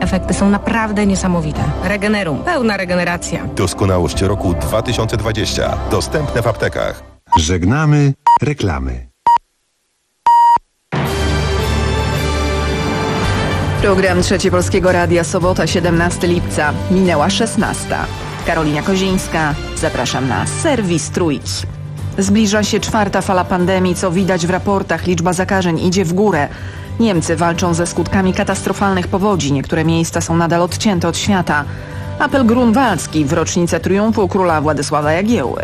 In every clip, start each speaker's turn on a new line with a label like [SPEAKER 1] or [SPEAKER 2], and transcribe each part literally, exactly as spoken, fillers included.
[SPEAKER 1] Efekty są naprawdę niesamowite. Regenerum. Pełna regeneracja.
[SPEAKER 2] Doskonałość roku dwa tysiące dwadzieścia. Dostępne w aptekach.
[SPEAKER 3] Żegnamy reklamy.
[SPEAKER 4] Program Trzecie Polskiego Radia, sobota, siedemnastego lipca. Minęła szesnasta. Karolina Kozińska. Zapraszam na serwis Trójki. Zbliża się czwarta fala pandemii, co widać w raportach. Liczba zakażeń idzie w górę. Niemcy walczą ze skutkami katastrofalnych powodzi. Niektóre miejsca są nadal odcięte od świata. Apel grunwaldzki w rocznicę triumfu króla Władysława Jagieły.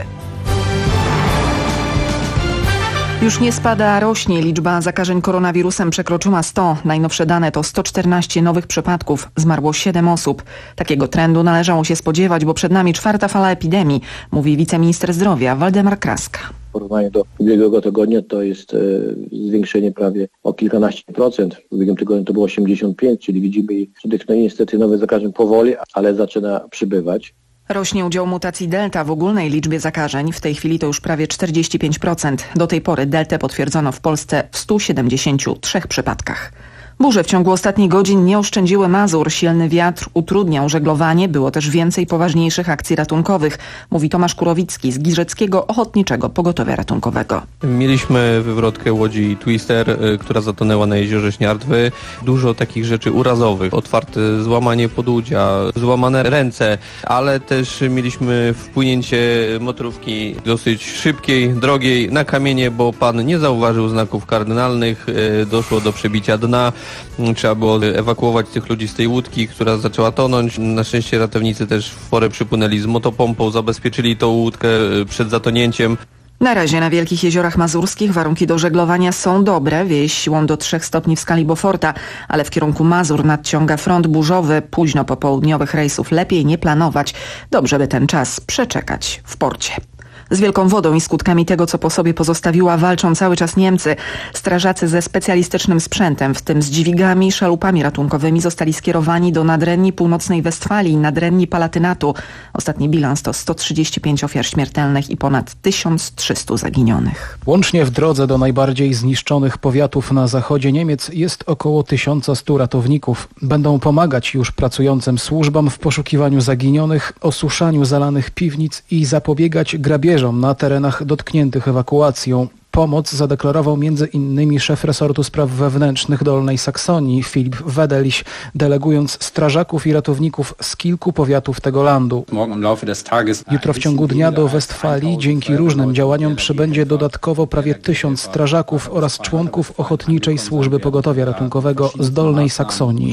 [SPEAKER 4] Już nie spada, a rośnie. Liczba zakażeń koronawirusem przekroczyła sto. Najnowsze dane to sto czternaście nowych przypadków. Zmarło siedem osób. Takiego trendu należało się spodziewać, bo przed nami czwarta fala epidemii, mówi wiceminister zdrowia Waldemar Kraska.
[SPEAKER 5] W porównaniu do ubiegłego tygodnia to jest e, zwiększenie prawie o kilkanaście procent. W ubiegłym tygodniu to było osiemdziesiąt pięć, czyli widzimy, że tych no niestety nowych zakażeń powoli, ale zaczyna przybywać.
[SPEAKER 4] Rośnie udział mutacji delta w ogólnej liczbie zakażeń. W tej chwili to już prawie czterdzieści pięć procent. Do tej pory deltę potwierdzono w Polsce w stu siedemdziesięciu trzech przypadkach. Burze w ciągu ostatnich godzin nie oszczędziły Mazur. Silny wiatr utrudniał żeglowanie. Było też więcej poważniejszych akcji ratunkowych, mówi Tomasz Kurowicki z Giżeckiego Ochotniczego Pogotowia Ratunkowego.
[SPEAKER 6] Mieliśmy wywrotkę łodzi Twister, która zatonęła na jeziorze Śniardwy. Dużo takich rzeczy urazowych. Otwarte złamanie podłudzia, złamane ręce, ale też mieliśmy wpłynięcie motorówki dosyć szybkiej, drogiej na kamienie, bo pan nie zauważył znaków kardynalnych. Doszło do przebicia dna. Trzeba było ewakuować tych ludzi z tej łódki, która zaczęła tonąć. Na szczęście ratownicy też w porę przypłynęli z motopompą, zabezpieczyli tą łódkę przed zatonięciem.
[SPEAKER 4] Na razie na Wielkich Jeziorach Mazurskich warunki do żeglowania są dobre. Wieje siłą do trzech stopni w skali Beauforta, ale w kierunku Mazur nadciąga front burzowy. Późno popołudniowych rejsów lepiej nie planować. Dobrze by ten czas przeczekać w porcie. Z wielką wodą i skutkami tego, co po sobie pozostawiła, walczą cały czas Niemcy. Strażacy ze specjalistycznym sprzętem, w tym z dźwigami i szalupami ratunkowymi, zostali skierowani do Nadrenii Północnej Westfalii i Nadrenii Palatynatu. Ostatni bilans to sto trzydzieści pięć ofiar śmiertelnych i ponad tysiąc trzysta zaginionych.
[SPEAKER 7] Łącznie w drodze do najbardziej zniszczonych powiatów na zachodzie Niemiec jest około tysiąc stu ratowników. Będą pomagać już pracującym służbom w poszukiwaniu zaginionych, osuszaniu zalanych piwnic i zapobiegać grabieżom na terenach dotkniętych ewakuacją. Pomoc zadeklarował między innymi szef resortu spraw wewnętrznych Dolnej Saksonii Filip Wedeliś, delegując strażaków i ratowników z kilku powiatów tego landu. Jutro w ciągu dnia do Westfalii dzięki różnym działaniom przybędzie dodatkowo prawie tysiąc strażaków oraz członków Ochotniczej Służby Pogotowia Ratunkowego z Dolnej Saksonii.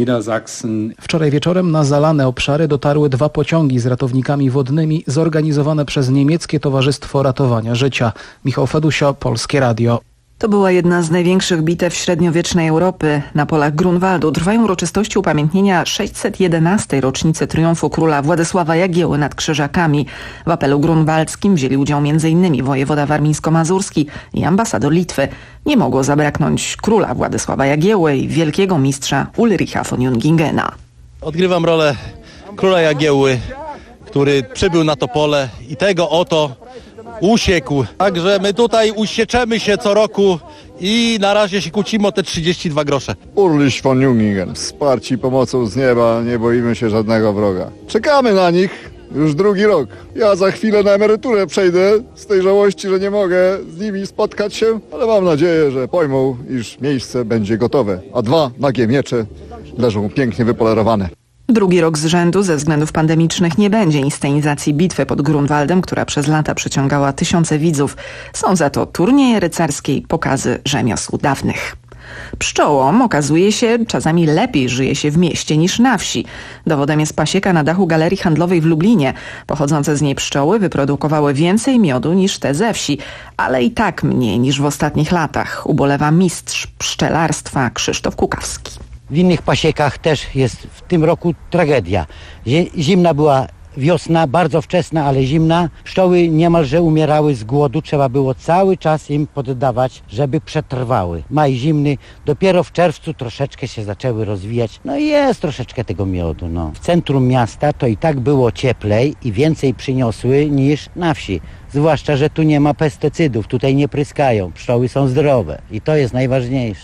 [SPEAKER 7] Wczoraj wieczorem na zalane obszary dotarły dwa pociągi z ratownikami wodnymi zorganizowane przez niemieckie Towarzystwo Ratowania Życia. Michał Feduś, Polskie Radio.
[SPEAKER 4] To była jedna z największych bitew średniowiecznej Europy. Na polach Grunwaldu trwają uroczystości upamiętnienia sześćset jedenastej rocznicy triumfu króla Władysława Jagieły nad Krzyżakami. W apelu grunwaldzkim wzięli udział między innymi wojewoda warmińsko-mazurski i ambasador Litwy. Nie mogło zabraknąć króla Władysława Jagieły i wielkiego mistrza Ulricha von Jungingena.
[SPEAKER 8] Odgrywam rolę króla Jagieły, który przybył na to pole i tego oto usiekł. Także my tutaj usieczemy się co roku i na razie się kłócimy o te trzydzieści dwa grosze.
[SPEAKER 9] Ulrich von Jungingen, wsparci pomocą z nieba, nie boimy się żadnego wroga. Czekamy na nich już drugi rok. Ja za chwilę na emeryturę przejdę z tej żałości, że nie mogę z nimi spotkać się, ale mam nadzieję, że pojmą, iż miejsce będzie gotowe, a dwa nagie miecze leżą pięknie wypolerowane.
[SPEAKER 4] Drugi rok z rzędu ze względów pandemicznych nie będzie inscenizacji bitwy pod Grunwaldem, która przez lata przyciągała tysiące widzów. Są za to turnieje rycerskie i pokazy rzemiosł dawnych. Pszczołom, okazuje się, czasami lepiej żyje się w mieście niż na wsi. Dowodem jest pasieka na dachu galerii handlowej w Lublinie. Pochodzące z niej pszczoły wyprodukowały więcej miodu niż te ze wsi, ale i tak mniej niż w ostatnich latach, ubolewa mistrz pszczelarstwa Krzysztof Kukawski.
[SPEAKER 10] W innych pasiekach też jest w tym roku tragedia. Zimna była wiosna, bardzo wczesna, ale zimna. Pszczoły niemalże umierały z głodu. Trzeba było cały czas im poddawać, żeby przetrwały. Maj zimny, dopiero w czerwcu troszeczkę się zaczęły rozwijać. No i jest troszeczkę tego miodu. No. W centrum miasta to i tak było cieplej i więcej przyniosły niż na wsi. Zwłaszcza, że tu nie ma pestycydów, tutaj nie pryskają. Pszczoły są zdrowe i to jest najważniejsze.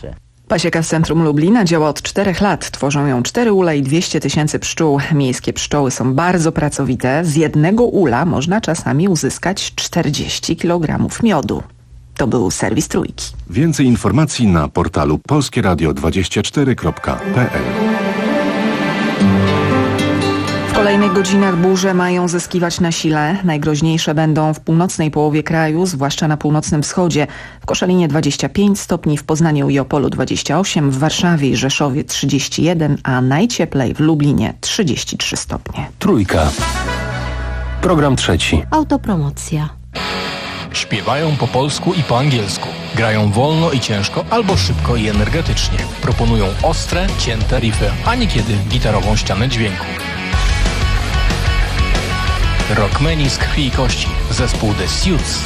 [SPEAKER 4] Pasieka w centrum Lublina działa od czterech lat. Tworzą ją cztery ula i dwieście tysięcy pszczół. Miejskie pszczoły są bardzo pracowite. Z jednego ula można czasami uzyskać czterdzieści kilogramów miodu. To był serwis Trójki.
[SPEAKER 3] Więcej informacji na portalu polskie radio dwadzieścia cztery kropka p l.
[SPEAKER 4] W kolejnych godzinach burze mają zyskiwać na sile. Najgroźniejsze będą w północnej połowie kraju, zwłaszcza na północnym wschodzie. W Koszalinie dwadzieścia pięć stopni, w Poznaniu i Opolu dwadzieścia osiem, w Warszawie i Rzeszowie trzydzieści jeden, a najcieplej w Lublinie trzydzieści trzy stopnie.
[SPEAKER 11] Trójka. Program trzeci.
[SPEAKER 12] Autopromocja.
[SPEAKER 13] Śpiewają po polsku i po angielsku. Grają wolno i ciężko albo szybko i energetycznie. Proponują ostre, cięte riffy, a niekiedy gitarową ścianę dźwięku. Rockmeni z krwi i kości. Zespół The Suits.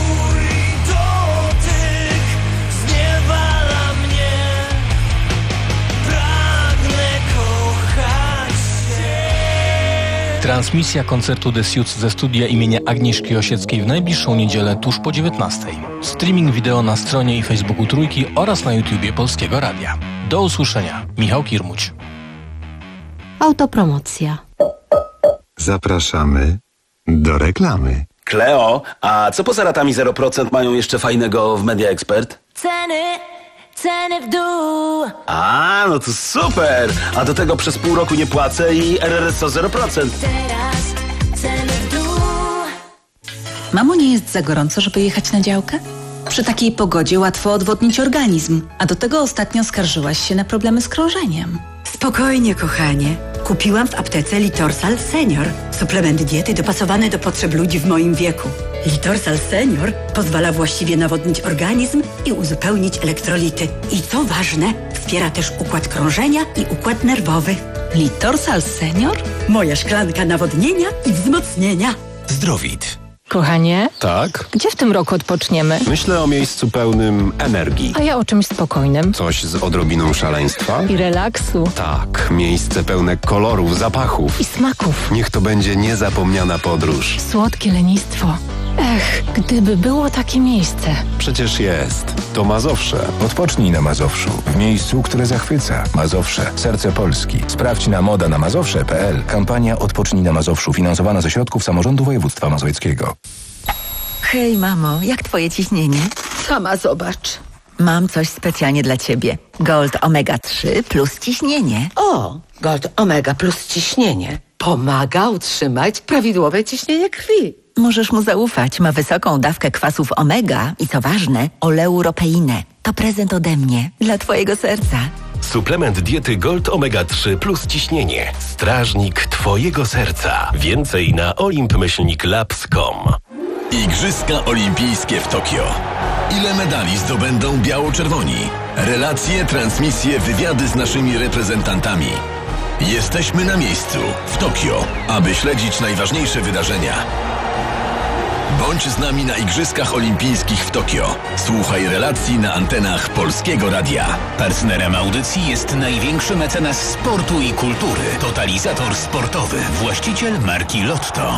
[SPEAKER 13] Transmisja koncertu The Suits ze studia imienia Agnieszki Osieckiej w najbliższą niedzielę tuż po dziewiętnastej. Streaming wideo na stronie i Facebooku Trójki oraz na YouTubie Polskiego Radia. Do usłyszenia. Michał Kirmuć.
[SPEAKER 12] Autopromocja.
[SPEAKER 3] Zapraszamy do reklamy.
[SPEAKER 14] Kleo, a co poza ratami zero procent mają jeszcze fajnego w Media Expert?
[SPEAKER 15] Ceny, ceny w dół.
[SPEAKER 14] A, no to super! A do tego przez pół roku nie płacę i R R S O zero procent.
[SPEAKER 15] Teraz ceny w dół.
[SPEAKER 16] Mamo, nie jest za gorąco, żeby jechać na działkę? Przy takiej pogodzie łatwo odwodnić organizm, a do tego ostatnio skarżyłaś się na problemy z krążeniem.
[SPEAKER 17] Spokojnie, kochanie. Kupiłam w aptece Litorsal Senior. Suplement diety dopasowany do potrzeb ludzi w moim wieku. Litorsal Senior pozwala właściwie nawodnić organizm i uzupełnić elektrolity. I co ważne, wspiera też układ krążenia i układ nerwowy.
[SPEAKER 16] Litorsal Senior?
[SPEAKER 17] Moja szklanka nawodnienia i wzmocnienia.
[SPEAKER 11] Zdrowit.
[SPEAKER 1] Kochanie,
[SPEAKER 11] Tak?
[SPEAKER 1] gdzie w tym roku odpoczniemy?
[SPEAKER 11] Myślę o miejscu pełnym energii.
[SPEAKER 1] A ja o czymś spokojnym.
[SPEAKER 11] Coś z odrobiną szaleństwa?
[SPEAKER 1] I relaksu.
[SPEAKER 11] Tak, miejsce pełne kolorów, zapachów.
[SPEAKER 1] I smaków.
[SPEAKER 11] Niech to będzie niezapomniana podróż.
[SPEAKER 1] Słodkie lenistwo. Ech, gdyby było takie miejsce.
[SPEAKER 11] Przecież jest. To Mazowsze.
[SPEAKER 18] Odpocznij na Mazowszu, w miejscu, które zachwyca. Mazowsze, serce Polski. Sprawdź na moda na mazowsze kropka p l. Kampania Odpocznij na Mazowszu, finansowana ze środków samorządu województwa mazowieckiego.
[SPEAKER 19] Hej, mamo, jak twoje ciśnienie?
[SPEAKER 20] Sama zobacz.
[SPEAKER 19] Mam coś specjalnie dla ciebie. Gold Omega trzy plus ciśnienie.
[SPEAKER 20] O, Gold Omega plus ciśnienie. Pomaga utrzymać prawidłowe ciśnienie krwi.
[SPEAKER 19] Możesz mu zaufać. Ma wysoką dawkę kwasów omega i co ważne, oleuropeinę. To prezent ode mnie, dla twojego serca.
[SPEAKER 21] Suplement diety Gold Omega trzy plus ciśnienie. Strażnik twojego serca. Więcej na olimp myślnik labs kropka com.
[SPEAKER 22] Igrzyska Olimpijskie w Tokio. Ile medali zdobędą biało-czerwoni? Relacje, transmisje, wywiady z naszymi reprezentantami. Jesteśmy na miejscu, w Tokio, aby śledzić najważniejsze wydarzenia. Bądź z nami na Igrzyskach Olimpijskich w Tokio. Słuchaj relacji na antenach Polskiego Radia.
[SPEAKER 23] Partnerem audycji jest największy mecenas sportu i kultury. Totalizator sportowy. Właściciel marki Lotto.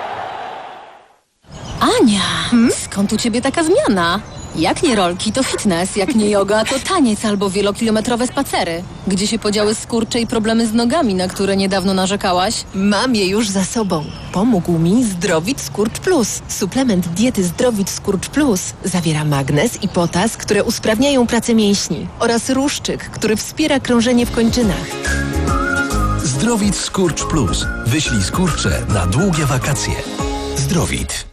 [SPEAKER 24] Ania, hmm? Skąd u ciebie taka zmiana? Jak nie rolki, to fitness, jak nie yoga, to taniec albo wielokilometrowe spacery. Gdzie się podziały skurcze i problemy z nogami, na które niedawno narzekałaś?
[SPEAKER 25] Mam je już za sobą. Pomógł mi Zdrowit Skurcz Plus. Suplement diety Zdrowit Skurcz Plus zawiera magnez i potas, które usprawniają pracę mięśni oraz ruszczyk, który wspiera krążenie w kończynach.
[SPEAKER 21] Zdrowit Skurcz Plus. Wyślij skurcze na długie wakacje. Zdrowit.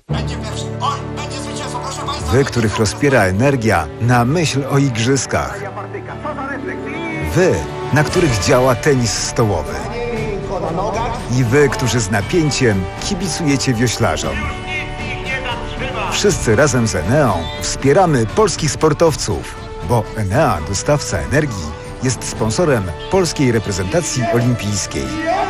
[SPEAKER 26] Wy, których rozpiera energia na myśl o igrzyskach. Wy, na których działa tenis stołowy. I wy, którzy z napięciem kibicujecie wioślarzom. Wszyscy razem z Eneą wspieramy polskich sportowców, bo Enea, dostawca energii, jest sponsorem polskiej reprezentacji olimpijskiej.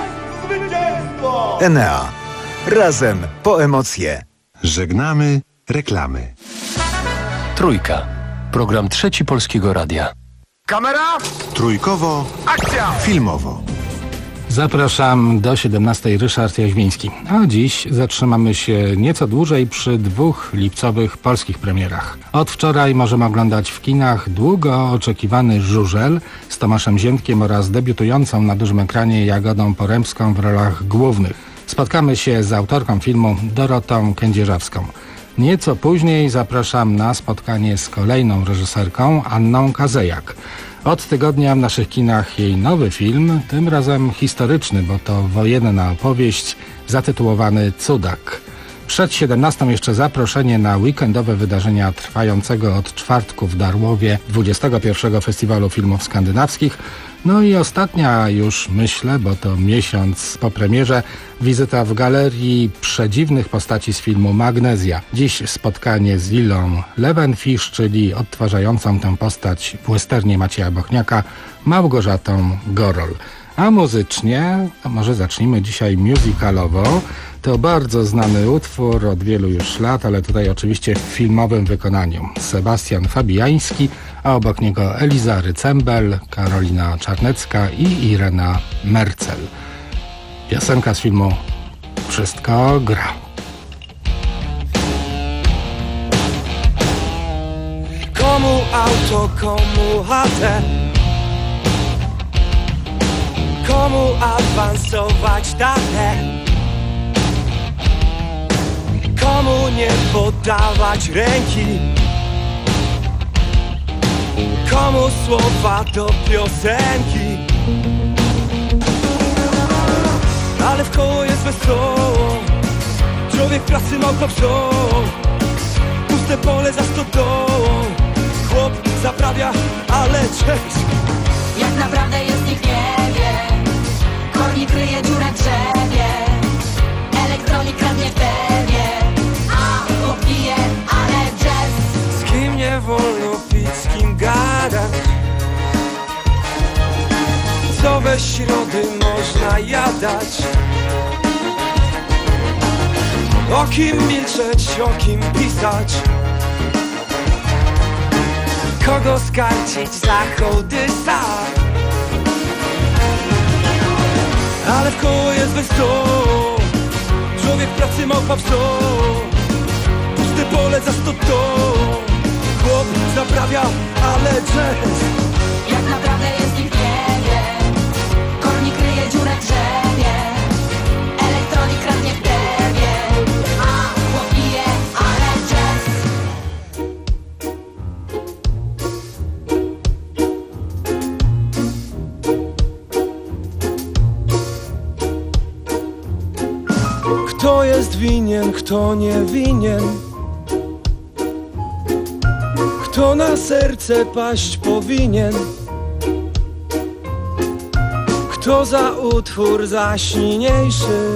[SPEAKER 26] Enea. Razem po emocje.
[SPEAKER 3] Żegnamy reklamy.
[SPEAKER 11] Trójka. Program trzeci Polskiego Radia.
[SPEAKER 27] Kamera!
[SPEAKER 3] Trójkowo.
[SPEAKER 27] Akcja!
[SPEAKER 3] Filmowo.
[SPEAKER 2] Zapraszam do siedemnastej, Ryszard Jaźwiński. A dziś zatrzymamy się nieco dłużej przy dwóch lipcowych polskich premierach. Od wczoraj możemy oglądać w kinach długo oczekiwany Żużel z Tomaszem Ziętkiem oraz debiutującą na dużym ekranie Jagodą Porębską w rolach głównych. Spotkamy się z autorką filmu Dorotą Kędzierzawską. Nieco później zapraszam na spotkanie z kolejną reżyserką, Anną Kazejak. Od tygodnia w naszych kinach jej nowy film, tym razem historyczny, bo to wojenna opowieść zatytułowany Cudak. Przed siedemnastą jeszcze zaproszenie na weekendowe wydarzenia trwającego od czwartku w Darłowie dwudziestego pierwszego Festiwalu Filmów Skandynawskich. No i ostatnia już, myślę, bo to miesiąc po premierze, wizyta w Galerii Przedziwnych Postaci z filmu Magnezja. Dziś spotkanie z Lilą Levenfish, czyli odtwarzającą tę postać w westernie Macieja Bochniaka, Małgorzatą Gorol. A muzycznie, to może zacznijmy dzisiaj musicalowo. To bardzo znany utwór od wielu już lat, ale tutaj oczywiście w filmowym wykonaniu. Sebastian Fabiański, a obok niego Eliza Rycembel, Karolina Czarnecka i Irena Mercel. Piosenka z filmu Wszystko gra.
[SPEAKER 5] Komu auto, komu chatę, komu awansować dalej, komu nie podawać ręki, komu słowa do piosenki. Ale w koło jest wesoło, człowiek pracy małpa wrzą, puste pole za stodołą, chłop zaprawia, ale cześć.
[SPEAKER 15] Jak naprawdę jest, nikt nie wie. Kornik kryje dziurę w drzewie, elektronik kradnie w tewie, a popije, ale jazz.
[SPEAKER 5] Z kim nie wolno pić, z kim gadać, co we środy można jadać, o kim milczeć, o kim pisać, kogo skarcić za hołdysa. Ale w koło jest wesoło, człowiek pracy małpa wrzą, puste pole za stodołą, chłop zaprawia, ale jazz.
[SPEAKER 15] Jak naprawdę jest, nikt nie wie. Kornik kryje dziurę w drzewie, elektronik kradnie w tewie, a popije, ale jazz.
[SPEAKER 5] Kto jest winien, kto nie winien, kto na serce paść powinien, kto za utwór zaś niniejszy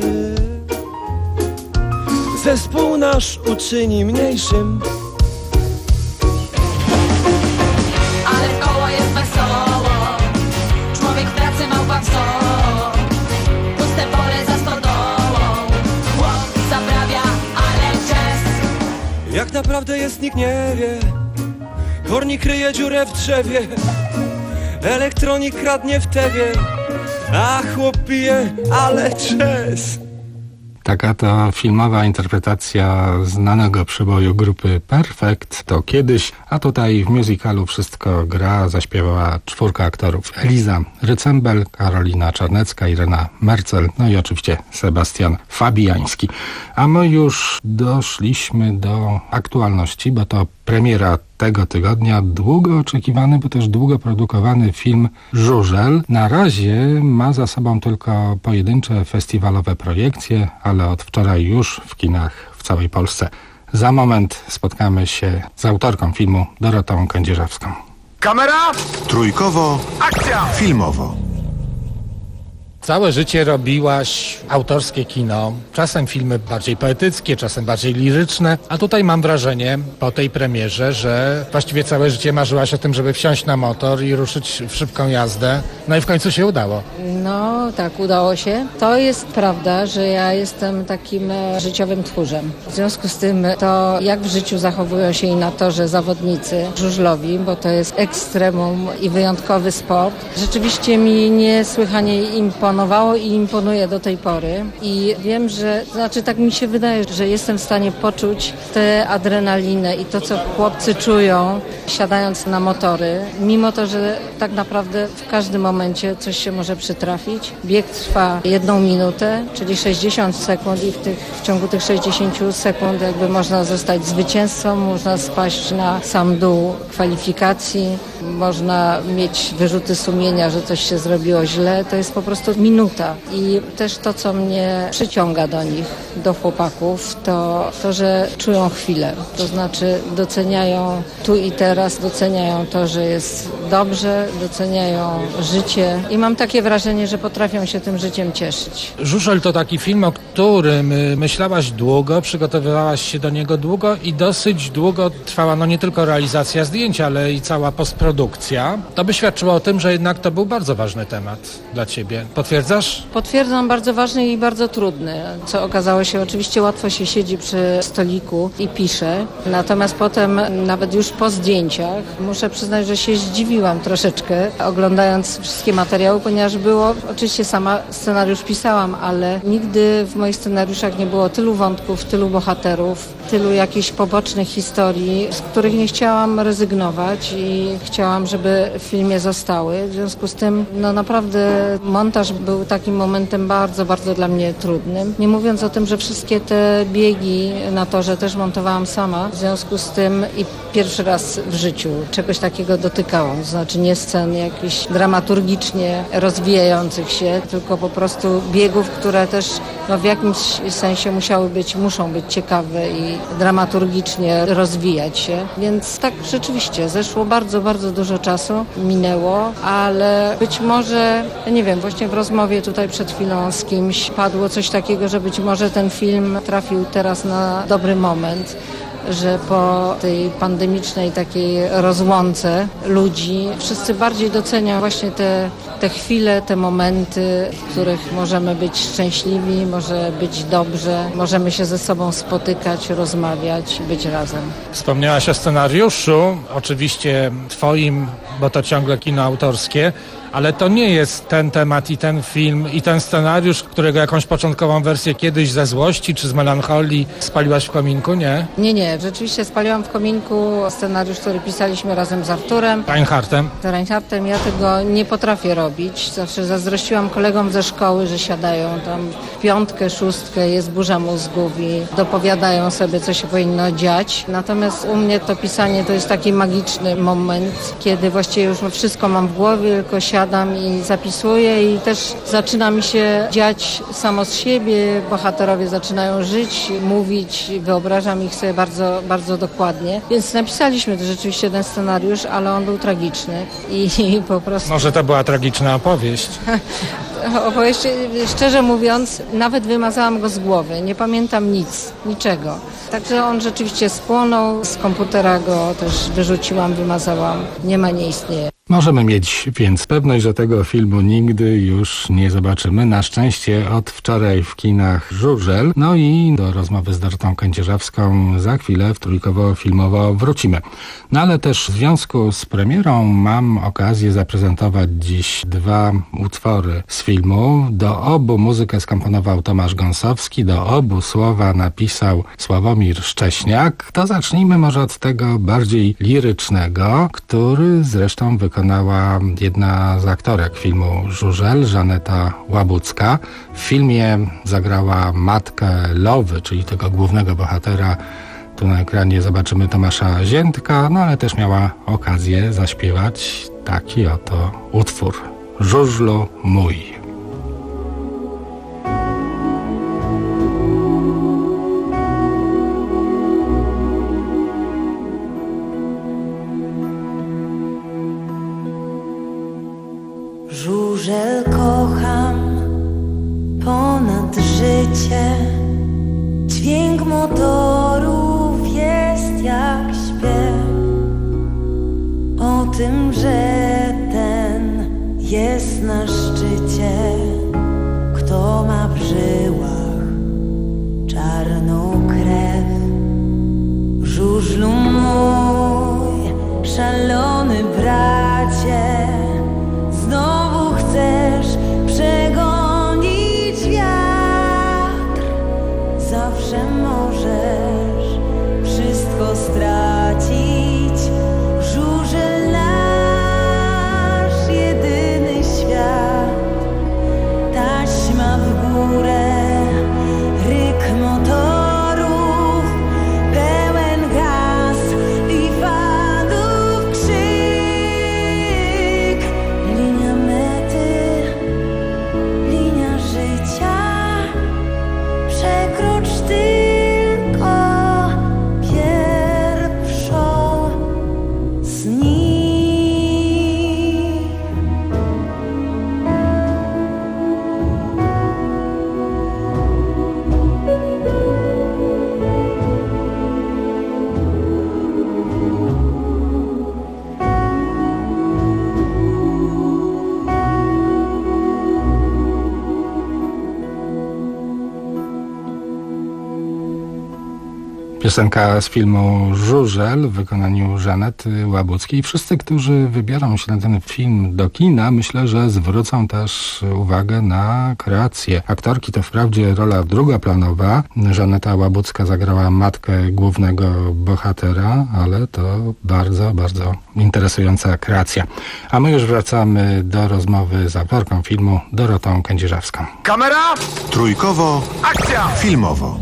[SPEAKER 5] zespół nasz uczyni mniejszym.
[SPEAKER 15] Ale w koło jest wesoło, człowiek w pracy małpa wrzą, puste pole za stodołą, chłop zaprawia, ale jazz.
[SPEAKER 5] Jak naprawdę jest, nikt nie wie. Kornik kryje dziurę w drzewie, elektronik kradnie w tewie, a chłop pije, ale jazz.
[SPEAKER 2] Taka to filmowa interpretacja znanego przeboju grupy Perfect, to kiedyś, a tutaj w musicalu Wszystko gra zaśpiewała czwórka aktorów: Eliza Rycembel, Karolina Czarnecka, Irena Mercel, no i oczywiście Sebastian Fabiański. A my już doszliśmy do aktualności, bo to premiera tego tygodnia, długo oczekiwany, bo też długo produkowany film Żużel. Na razie ma za sobą tylko pojedyncze festiwalowe projekcje, ale od wczoraj już w kinach w całej Polsce. Za moment spotkamy się z autorką filmu Dorotą Kędzierzawską.
[SPEAKER 6] Kamera! Trójkowo. Akcja! Filmowo.
[SPEAKER 2] Całe życie robiłaś autorskie kino, czasem filmy bardziej poetyckie, czasem bardziej liryczne, a tutaj mam wrażenie po tej premierze, że właściwie całe życie marzyłaś o tym, żeby wsiąść na motor i ruszyć w szybką jazdę, no i w końcu się udało.
[SPEAKER 7] No tak, udało się. To jest prawda, że ja jestem takim e, życiowym tchórzem. W związku z tym to, jak w życiu zachowują się i na torze zawodnicy żużlowi, bo to jest ekstremum i wyjątkowy sport, rzeczywiście mi niesłychanie imponuje. imponowało i imponuje do tej pory. I wiem, że, znaczy tak mi się wydaje, że jestem w stanie poczuć tę adrenalinę i to, co chłopcy czują, siadając na motory, mimo to, że tak naprawdę w każdym momencie coś się może przytrafić. Bieg trwa jedną minutę, czyli sześćdziesiąt sekund i w, tych, w ciągu tych sześćdziesięciu sekund jakby można zostać zwycięzcą, można spaść na sam dół kwalifikacji, można mieć wyrzuty sumienia, że coś się zrobiło źle. To jest po prostu minuta. I też to, co mnie przyciąga do nich, do chłopaków, to to, że czują chwilę. To znaczy doceniają tu i teraz, doceniają to, że jest dobrze, doceniają życie i mam takie wrażenie, że potrafią się tym życiem cieszyć.
[SPEAKER 2] Żużel to taki film, o którym myślałaś długo, przygotowywałaś się do niego długo i dosyć długo trwała no nie tylko realizacja zdjęć, ale i cała postprodukcja. To by świadczyło o tym, że jednak to był bardzo ważny temat dla ciebie. Potwierdzasz?
[SPEAKER 7] Potwierdzam, bardzo ważny i bardzo trudny, co okazało się, oczywiście łatwo się siedzi przy stoliku i pisze, natomiast potem nawet już po zdjęciach muszę przyznać, że się zdziwiłam troszeczkę oglądając wszystkie materiały, ponieważ było, oczywiście sama scenariusz pisałam, ale nigdy w moich scenariuszach nie było tylu wątków, tylu bohaterów, tylu jakichś pobocznych historii, z których nie chciałam rezygnować i chciałam, żeby w filmie zostały. W związku z tym, no naprawdę montaż był takim momentem bardzo, bardzo dla mnie trudnym. Nie mówiąc o tym, że wszystkie te biegi na torze też montowałam sama. W związku z tym i pierwszy raz w życiu czegoś takiego dotykałam. To znaczy nie scen jakichś dramaturgicznie rozwijających się, tylko po prostu biegów, które też no, w jakimś sensie musiały być, muszą być ciekawe i dramaturgicznie rozwijać się. Więc tak rzeczywiście zeszło bardzo, bardzo dużo czasu, minęło, ale być może, nie wiem, właśnie w rozmowie tutaj przed chwilą z kimś padło coś takiego, że być może ten film trafił teraz na dobry moment, że po tej pandemicznej takiej rozłące ludzi wszyscy bardziej doceniają właśnie te, te chwile, te momenty, w których możemy być szczęśliwi, może być dobrze, możemy się ze sobą spotykać, rozmawiać, być razem.
[SPEAKER 2] Wspomniałaś o scenariuszu, oczywiście twoim, bo to ciągle kino autorskie, ale to nie jest ten temat i ten film i ten scenariusz, którego jakąś początkową wersję kiedyś ze złości czy z melancholii spaliłaś w kominku, nie?
[SPEAKER 7] Nie, nie. Rzeczywiście spaliłam w kominku scenariusz, który pisaliśmy razem z Arturem.
[SPEAKER 2] Reinhardtem.
[SPEAKER 7] Z Reinhardtem. Ja tego nie potrafię robić. Zawsze zazdrościłam kolegom ze szkoły, że siadają tam w piątkę, szóstkę, jest burza mózgów i dopowiadają sobie, co się powinno dziać. Natomiast u mnie to pisanie to jest taki magiczny moment, kiedy właściwie już wszystko mam w głowie, tylko siadam i zapisuję i też zaczyna mi się dziać samo z siebie. Bohaterowie zaczynają żyć, mówić, wyobrażam ich sobie bardzo, bardzo dokładnie. Więc napisaliśmy to rzeczywiście ten scenariusz, ale on był tragiczny i, i po prostu...
[SPEAKER 2] Może to była tragiczna opowieść.
[SPEAKER 7] Opowieść, szczerze mówiąc, nawet wymazałam go z głowy. Nie pamiętam nic, niczego. Także on rzeczywiście spłonął, z komputera go też wyrzuciłam, wymazałam. Nie ma, nie istnieje.
[SPEAKER 2] Możemy mieć więc pewność, że tego filmu nigdy już nie zobaczymy. Na szczęście od wczoraj w kinach Żużel. No i do rozmowy z Dorotą Kędzierzawską za chwilę w Trójkowo-Filmowo wrócimy. No ale też w związku z premierą mam okazję zaprezentować dziś dwa utwory z filmu. Do obu muzykę skomponował Tomasz Gąsowski, do obu słowa napisał Sławomir Szcześniak. To zacznijmy może od tego bardziej lirycznego, który zresztą wykonał wykonała jedna z aktorek filmu Żużel, Żaneta Łabucka. W filmie zagrała matkę Lowy, czyli tego głównego bohatera. Tu na ekranie zobaczymy Tomasza Ziętka, no ale też miała okazję zaśpiewać taki oto utwór. Żużlu mój.
[SPEAKER 4] Żużel kocham ponad życie, dźwięk motorów jest jak śpiew o tym, że ten jest na szczycie, kto ma w żyłach czarną krew. Żużlu mój, szalony bracie, znowu chcesz przegonić
[SPEAKER 2] Piosenka z filmu Żużel w wykonaniu Żanety Łabuckiej. Wszyscy, którzy wybiorą się na ten film do kina, myślę, że zwrócą też uwagę na kreację aktorki. To wprawdzie rola drugoplanowa. Żaneta Łabucka zagrała matkę głównego bohatera, ale to bardzo, bardzo interesująca kreacja. A my już wracamy do rozmowy z autorką filmu, Dorotą Kędzierzawską.
[SPEAKER 6] Kamera! Trójkowo. Akcja! Filmowo.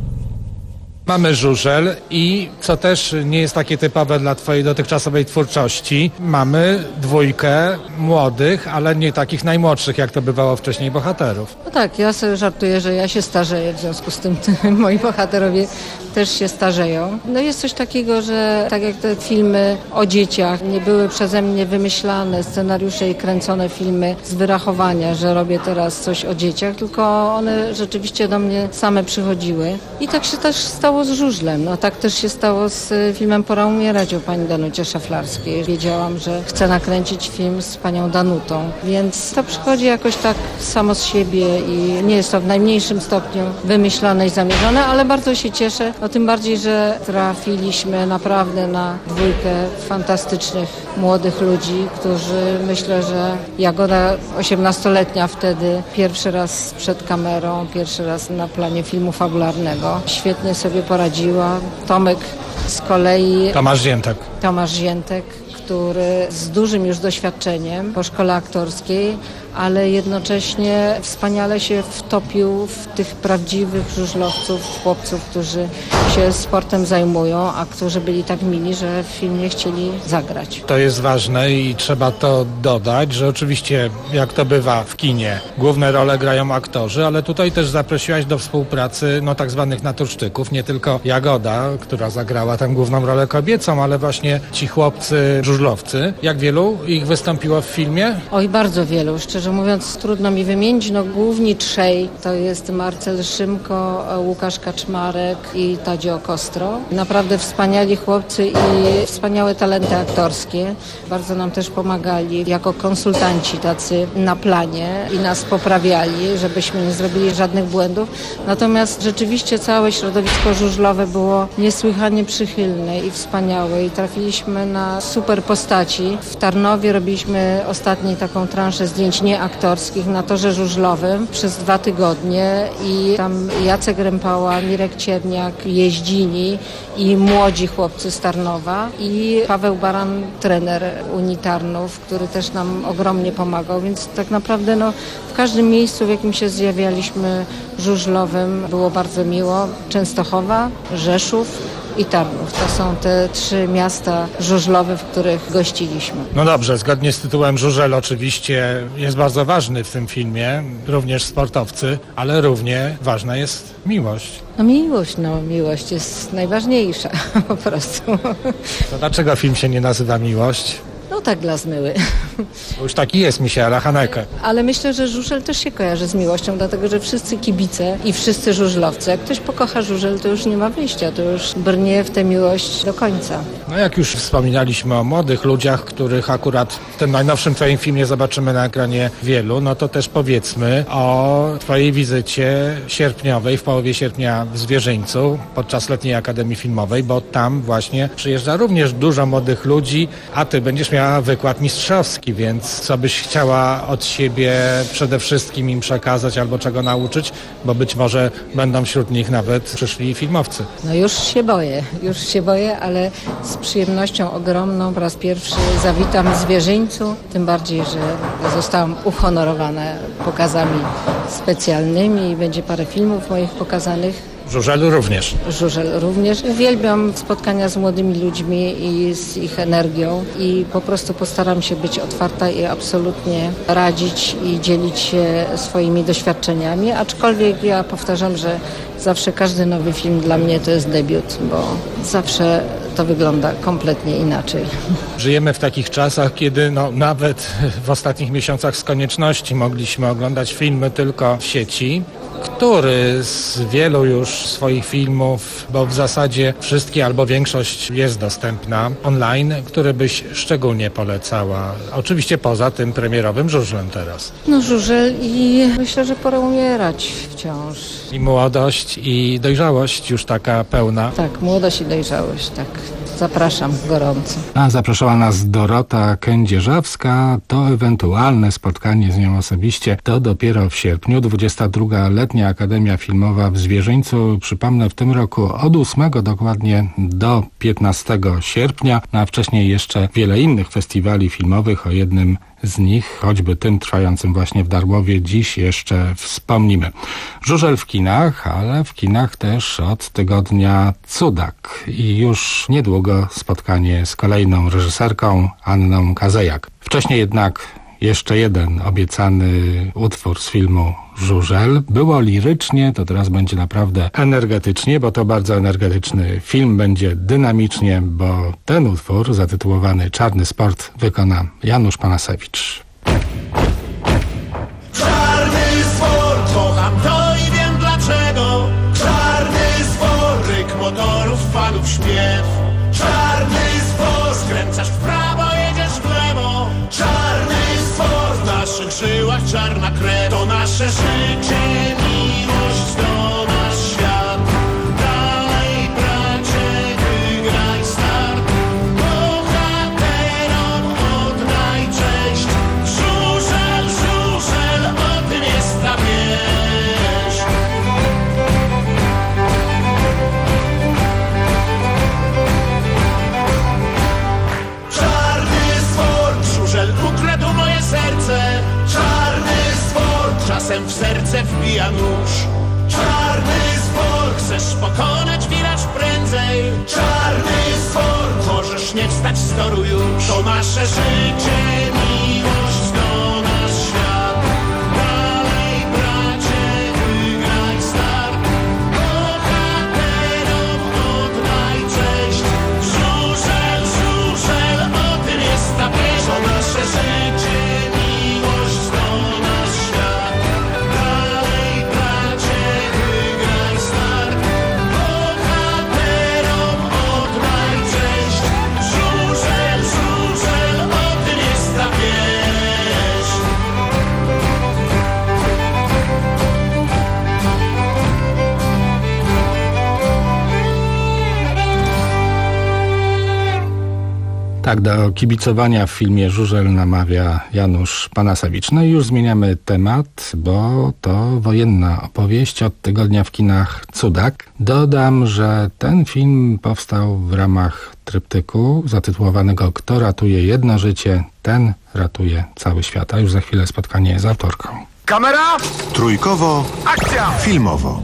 [SPEAKER 2] Mamy Żużel i, co też nie jest takie typowe dla twojej dotychczasowej twórczości, mamy dwójkę młodych, ale nie takich najmłodszych, jak to bywało wcześniej, bohaterów.
[SPEAKER 7] No tak, ja sobie żartuję, że ja się starzeję, w związku z tym moi bohaterowie też się starzeją. No jest coś takiego, że tak jak te filmy o dzieciach nie były przeze mnie wymyślane, scenariusze i kręcone filmy z wyrachowania, że robię teraz coś o dzieciach, tylko one rzeczywiście do mnie same przychodziły. I tak się też stało z Żużlem. No tak też się stało z filmem Pora umierać o pani Danucie Szaflarskiej. Wiedziałam, że chcę nakręcić film z panią Danutą, więc to przychodzi jakoś tak samo z siebie i nie jest to w najmniejszym stopniu wymyślone i zamierzone, ale bardzo się cieszę. No tym bardziej, że trafiliśmy naprawdę na dwójkę fantastycznych młodych ludzi, którzy myślę, że Jagoda osiemnastoletnia wtedy pierwszy raz przed kamerą, pierwszy raz na planie filmu fabularnego. Świetnie sobie poradziła. Tomek z kolei...
[SPEAKER 2] Tomasz Ziętek.
[SPEAKER 7] Tomasz Ziętek, który z dużym już doświadczeniem po szkole aktorskiej, ale jednocześnie wspaniale się wtopił w tych prawdziwych żużlowców, chłopców, którzy się sportem zajmują, a którzy byli tak mili, że w filmie chcieli zagrać.
[SPEAKER 2] To jest ważne i trzeba to dodać, że oczywiście, jak to bywa w kinie, główne role grają aktorzy, ale tutaj też zaprosiłaś do współpracy no tak zwanych naturszczyków, nie tylko Jagoda, która zagrała tam główną rolę kobiecą, ale właśnie ci chłopcy żużlowcy. Jak wielu ich wystąpiło w filmie?
[SPEAKER 7] Oj, bardzo wielu. Szczerze mówiąc, trudno mi wymienić. No główni trzej to jest Marcel Szymko, Łukasz Kaczmarek i Tadzio Kostro. Naprawdę wspaniali chłopcy i wspaniałe talenty aktorskie. Bardzo nam też pomagali jako konsultanci tacy na planie i nas poprawiali, żebyśmy nie zrobili żadnych błędów. Natomiast rzeczywiście całe środowisko żużlowe było niesłychanie przychylne i wspaniałe i trafiliśmy na super postaci. W Tarnowie robiliśmy ostatni taką transzę zdjęć nieaktorskich na torze żużlowym przez dwa tygodnie i tam Jacek Rępała, Mirek Cierniak, jeździni i młodzi chłopcy z Tarnowa i Paweł Baran, trener Unii Tarnów, który też nam ogromnie pomagał, więc tak naprawdę no, w każdym miejscu, w jakim się zjawialiśmy żużlowym, było bardzo miło. Częstochowa, Rzeszów i Tarnów. To są te trzy miasta żużlowe, w których gościliśmy.
[SPEAKER 2] No dobrze, zgodnie z tytułem Żużel oczywiście jest bardzo ważny w tym filmie, również sportowcy, ale równie ważna jest miłość.
[SPEAKER 7] No miłość, no miłość jest najważniejsza po prostu.
[SPEAKER 2] To dlaczego film się nie nazywa Miłość?
[SPEAKER 7] No tak dla zmyły.
[SPEAKER 2] Bo już taki jest Michaela Haneke.
[SPEAKER 7] Ale myślę, że żużel też się kojarzy z miłością, dlatego że wszyscy kibice i wszyscy żużlowcy, jak ktoś pokocha żużel, to już nie ma wyjścia, to już brnie w tę miłość do końca.
[SPEAKER 2] No jak już wspominaliśmy o młodych ludziach, których akurat w tym najnowszym twoim filmie zobaczymy na ekranie wielu, no to też powiedzmy o twojej wizycie sierpniowej, w połowie sierpnia w Zwierzyńcu, podczas Letniej Akademii Filmowej, bo tam właśnie przyjeżdża również dużo młodych ludzi, a ty będziesz miała wykład mistrzowski, więc co byś chciała od siebie przede wszystkim im przekazać albo czego nauczyć, bo być może będą wśród nich nawet przyszli filmowcy.
[SPEAKER 7] No już się boję, już się boję, ale z przyjemnością ogromną po raz pierwszy zawitam w Zwierzyńcu, tym bardziej, że zostałam uhonorowana pokazami specjalnymi i będzie parę filmów moich pokazanych.
[SPEAKER 2] Żużel również.
[SPEAKER 7] Żużel również. Uwielbiam spotkania z młodymi ludźmi i z ich energią i po prostu postaram się być otwarta i absolutnie radzić i dzielić się swoimi doświadczeniami, aczkolwiek ja powtarzam, że zawsze każdy nowy film dla mnie to jest debiut, bo zawsze to wygląda kompletnie inaczej.
[SPEAKER 2] Żyjemy w takich czasach, kiedy no, nawet w ostatnich miesiącach z konieczności mogliśmy oglądać filmy tylko w sieci, który z wielu już swoich filmów, bo w zasadzie wszystkie albo większość jest dostępna online, który byś szczególnie polecała? Oczywiście poza tym premierowym Żużlem teraz.
[SPEAKER 7] No żużel i myślę, że pora umierać wciąż.
[SPEAKER 2] I młodość, i dojrzałość już taka pełna.
[SPEAKER 7] Tak, młodość i dojrzałość, tak. Zapraszam gorąco.
[SPEAKER 2] A zapraszała nas Dorota Kędzierzawska. To ewentualne spotkanie z nią osobiście to dopiero w sierpniu. dwudziesta druga Letnia Akademia Filmowa w Zwierzyńcu. Przypomnę, w tym roku od ósmego dokładnie do piętnastego sierpnia, a wcześniej jeszcze wiele innych festiwali filmowych. O jednym z nich, choćby tym trwającym właśnie w Darłowie, dziś jeszcze wspomnimy. Żużel w kinach, ale w kinach też od tygodnia Cudak. I już niedługo spotkanie z kolejną reżyserką, Anną Kazejak. Wcześniej jednak jeszcze jeden obiecany utwór z filmu Żużel. Było lirycznie, to teraz będzie naprawdę energetycznie, bo to bardzo energetyczny film. Będzie dynamicznie, bo ten utwór zatytułowany Czarny Sport wykona Janusz Panasewicz.
[SPEAKER 8] Czarny sport, kocham to i wiem dlaczego. Czarny sport, ryk motorów, fanów śpiew. Czarny sport, skręcasz w prawo, jedziesz w lewo. Czarny sport, w naszych żyłach czarna krew. To nasze życie, miłość, to nasz świat. Dalej bracie, wygraj start. Bohaterom oddaj cześć. Żużel, żużel, o tym jest ta wieś. Czarny sport, żużel ukradł moje serce. Czarny sport, czasem w serce wbija nóż. Czarny sport, chcesz pokonać wiracz prędzej. Czarny sport, możesz nie wstać z toru już. To nasze życie, miłość, to nasz świat. Dalej bracie, wygraj start. Bohaterom oddaj cześć. Żużel, żużel, o tym jest ta pieśń. To nasze życie, miłość, to nasz świat. Dalej bracie, wygraj start. Bohaterom oddaj cześć. Żużel, żużel, o tym jest ta pieśń.
[SPEAKER 2] Tak, do kibicowania w filmie Żużel namawia Janusz Panasewicz. No i już zmieniamy temat, bo to wojenna opowieść od tygodnia w kinach Cudak. Dodam, że ten film powstał w ramach tryptyku zatytułowanego Kto ratuje jedno życie, ten ratuje cały świat. A już za chwilę spotkanie z autorką.
[SPEAKER 6] Kamera! Trójkowo. Akcja! Filmowo.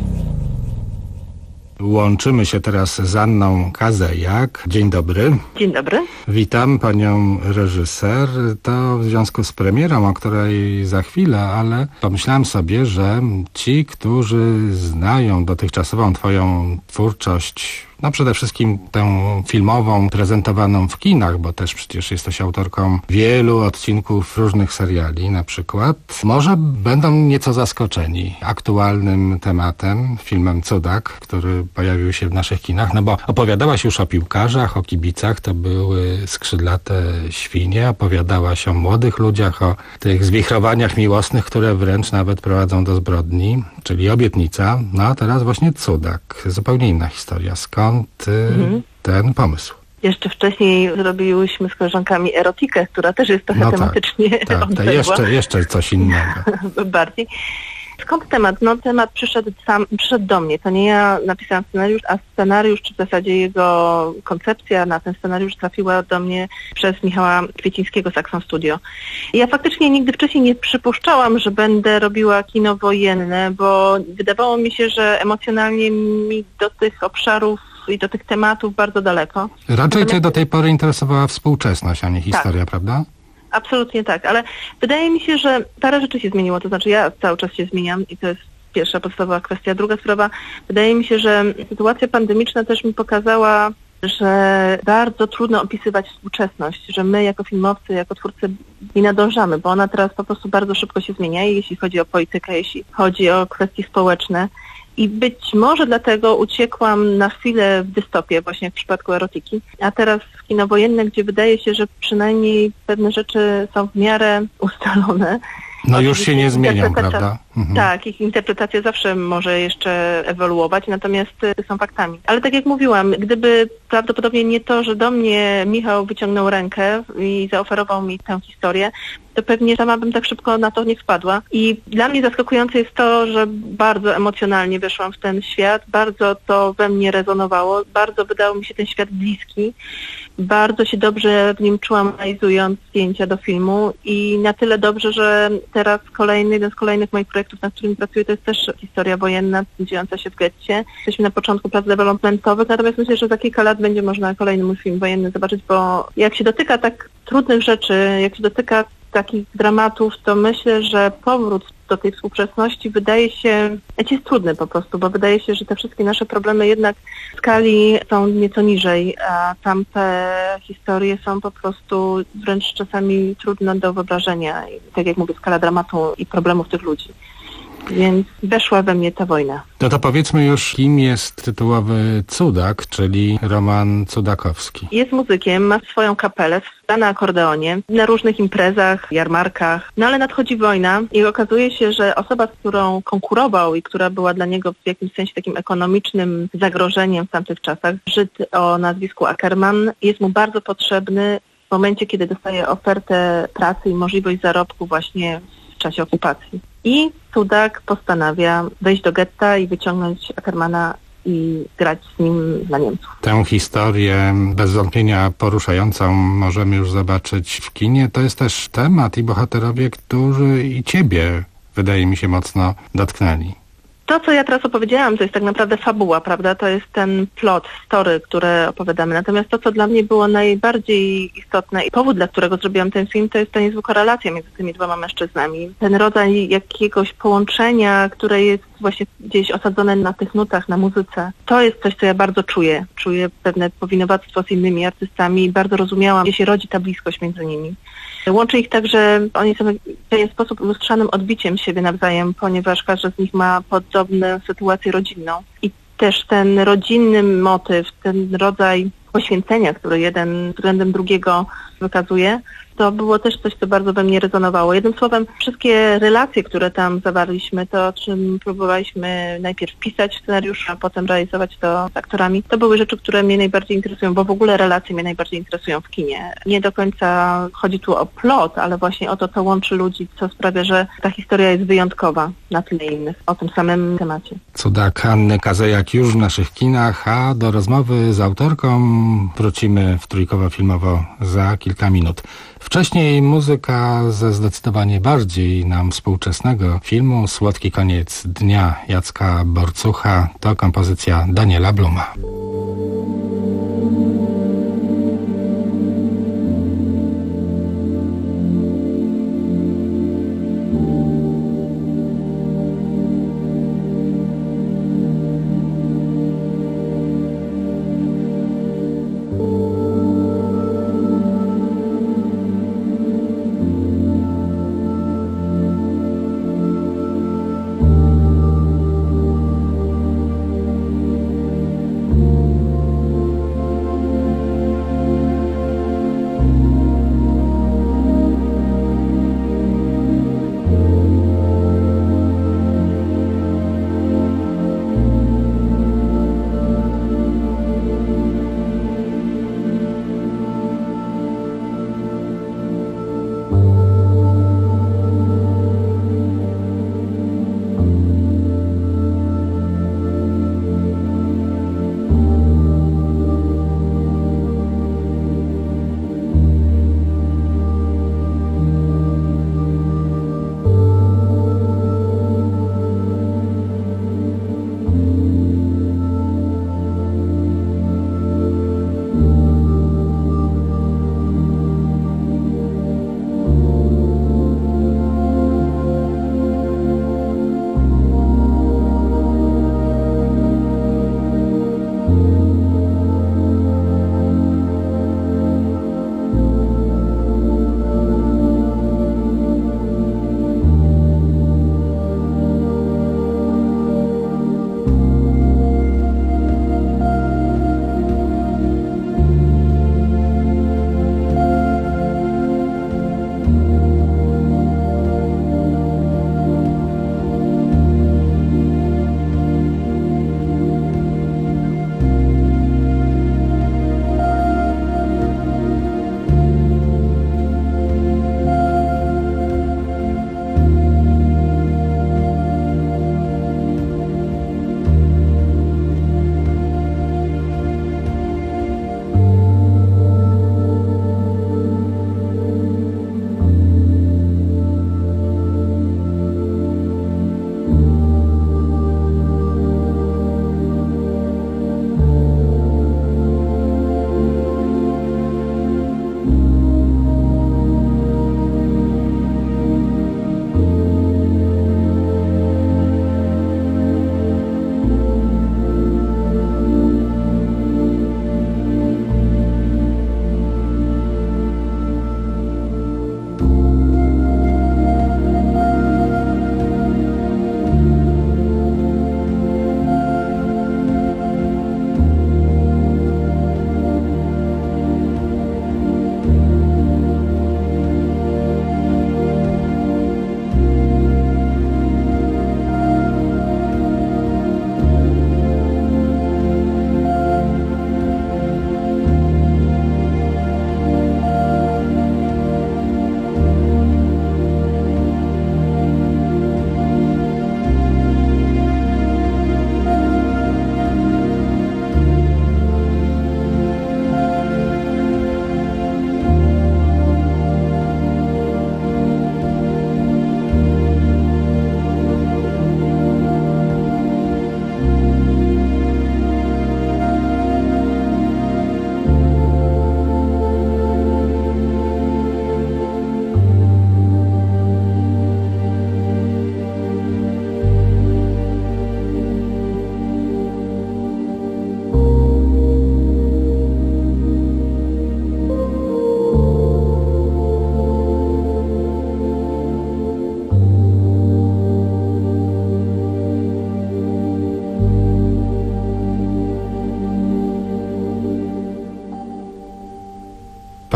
[SPEAKER 2] Łączymy się teraz z Anną Kazejak. Dzień dobry.
[SPEAKER 9] Dzień dobry.
[SPEAKER 2] Witam panią reżyser. To w związku z premierą, o której za chwilę, ale pomyślałem sobie, że ci, którzy znają dotychczasową twoją twórczość, no przede wszystkim tę filmową, prezentowaną w kinach, bo też przecież jesteś autorką wielu odcinków różnych seriali na przykład, może będą nieco zaskoczeni aktualnym tematem, filmem Cudak, który pojawił się w naszych kinach, no bo opowiadałaś już o piłkarzach, o kibicach, to były skrzydlate świnie, opowiadałaś o młodych ludziach, o tych zwichrowaniach miłosnych, które wręcz nawet prowadzą do zbrodni, czyli Obietnica, no a teraz właśnie Cudak, zupełnie inna historia. Skąd mhm. ten pomysł?
[SPEAKER 9] Jeszcze wcześniej zrobiłyśmy z koleżankami erotikę, która też jest trochę no tematycznie
[SPEAKER 2] tak, tak, to jeszcze, jeszcze coś innego.
[SPEAKER 9] Bardziej. Skąd temat? No temat przyszedł sam, przyszedł do mnie. To nie ja napisałam scenariusz, a scenariusz, czy w zasadzie jego koncepcja na ten scenariusz trafiła do mnie przez Michała Kwiecińskiego z Axon Studio. I ja faktycznie nigdy wcześniej nie przypuszczałam, że będę robiła kino wojenne, bo wydawało mi się, że emocjonalnie mi do tych obszarów i do tych tematów bardzo daleko.
[SPEAKER 2] Raczej cię do tej pory interesowała współczesność, a nie historia, tak. Prawda?
[SPEAKER 9] Absolutnie tak, ale wydaje mi się, że parę rzeczy się zmieniło, to znaczy ja cały czas się zmieniam i to jest pierwsza podstawowa kwestia. Druga sprawa, wydaje mi się, że sytuacja pandemiczna też mi pokazała że bardzo trudno opisywać współczesność, że my jako filmowcy, jako twórcy nie nadążamy, bo ona teraz po prostu bardzo szybko się zmienia, jeśli chodzi o politykę, jeśli chodzi o kwestie społeczne. I być może dlatego uciekłam na chwilę w dystopię, właśnie w przypadku erotyki, a teraz w kino wojenne, gdzie wydaje się, że przynajmniej pewne rzeczy są w miarę ustalone.
[SPEAKER 2] No już się nie zmienią, prawda? Mhm.
[SPEAKER 9] Tak, ich interpretacja zawsze może jeszcze ewoluować, natomiast są faktami. Ale tak jak mówiłam, gdyby prawdopodobnie nie to, że do mnie Michał wyciągnął rękę i zaoferował mi tę historię, to pewnie sama bym tak szybko na to nie wpadła. I dla mnie zaskakujące jest to, że bardzo emocjonalnie weszłam w ten świat, bardzo to we mnie rezonowało, bardzo wydał mi się ten świat bliski, bardzo się dobrze w nim czułam, analizując zdjęcia do filmu i na tyle dobrze, że teraz kolejny, jeden z kolejnych moich projektów, na którym pracuję, to jest też historia wojenna dziejąca się w getcie. Jesteśmy na początku prac developmentowych, natomiast myślę, że za kilka lat będzie można kolejny mój film wojenny zobaczyć, bo jak się dotyka tak trudnych rzeczy, jak się dotyka takich dramatów, to myślę, że powrót do tej współczesności wydaje się, jest trudny po prostu, bo wydaje się, że te wszystkie nasze problemy jednak w skali są nieco niżej, a tamte historie są po prostu wręcz czasami trudne do wyobrażenia. I tak jak mówię, skala dramatu i problemów tych ludzi. Więc weszła we mnie ta wojna.
[SPEAKER 2] No to powiedzmy już, kim jest tytułowy Cudak, czyli Roman Cudakowski.
[SPEAKER 9] Jest muzykiem, ma swoją kapelę, gra na akordeonie, na różnych imprezach, jarmarkach, no ale nadchodzi wojna i okazuje się, że osoba, z którą konkurował i która była dla niego w jakimś sensie takim ekonomicznym zagrożeniem w tamtych czasach, Żyd o nazwisku Ackerman, jest mu bardzo potrzebny w momencie, kiedy dostaje ofertę pracy i możliwość zarobku właśnie w czasie okupacji. I Cudak postanawia wejść do getta i wyciągnąć Ackermana i grać z nim dla Niemców.
[SPEAKER 2] Tę historię bez wątpienia poruszającą możemy już zobaczyć w kinie. To jest też temat i bohaterowie, którzy i ciebie, wydaje mi się, mocno dotknęli.
[SPEAKER 9] To, co ja teraz opowiedziałam, to jest tak naprawdę fabuła, prawda? To jest ten plot, story, które opowiadamy. Natomiast to, co dla mnie było najbardziej istotne i powód, dla którego zrobiłam ten film, to jest ta niezwykła relacja między tymi dwoma mężczyznami. Ten rodzaj jakiegoś połączenia, które jest właśnie gdzieś osadzone na tych nutach, na muzyce. To jest coś, co ja bardzo czuję. Czuję pewne powinowactwo z innymi artystami i bardzo rozumiałam, gdzie się rodzi ta bliskość między nimi. Łączy ich tak, że oni są w pewien sposób lustrzanym odbiciem siebie nawzajem, ponieważ każdy z nich ma podobną sytuację rodzinną. I też ten rodzinny motyw, ten rodzaj poświęcenia, który jeden względem drugiego wykazuje, to było też coś, co bardzo we mnie rezonowało. Jednym słowem, wszystkie relacje, które tam zawarliśmy, to o czym próbowaliśmy najpierw pisać w scenariuszu, a potem realizować to z aktorami, to były rzeczy, które mnie najbardziej interesują, bo w ogóle relacje mnie najbardziej interesują w kinie. Nie do końca chodzi tu o plot, ale właśnie o to, co łączy ludzi, co sprawia, że ta historia jest wyjątkowa na tle innych, o tym samym temacie.
[SPEAKER 2] Cudak Anny Kazejak już w naszych kinach, a do rozmowy z autorką wrócimy w Trójkowo Filmowo za kilka minut. Wcześniej muzyka ze zdecydowanie bardziej nam współczesnego filmu Słodki koniec dnia Jacka Borcucha to kompozycja Daniela Bluma.
[SPEAKER 4] Thank you.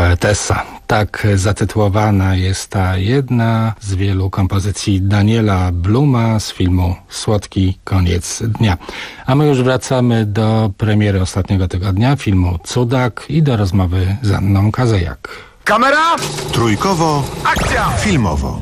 [SPEAKER 2] Poetessa. Tak zatytułowana jest ta jedna z wielu kompozycji Daniela Bluma z filmu Słodki koniec dnia. A my już wracamy do premiery ostatniego tygodnia, filmu Cudak i do rozmowy z Anną Kazejak.
[SPEAKER 6] Kamera! Trójkowo. Akcja! Filmowo.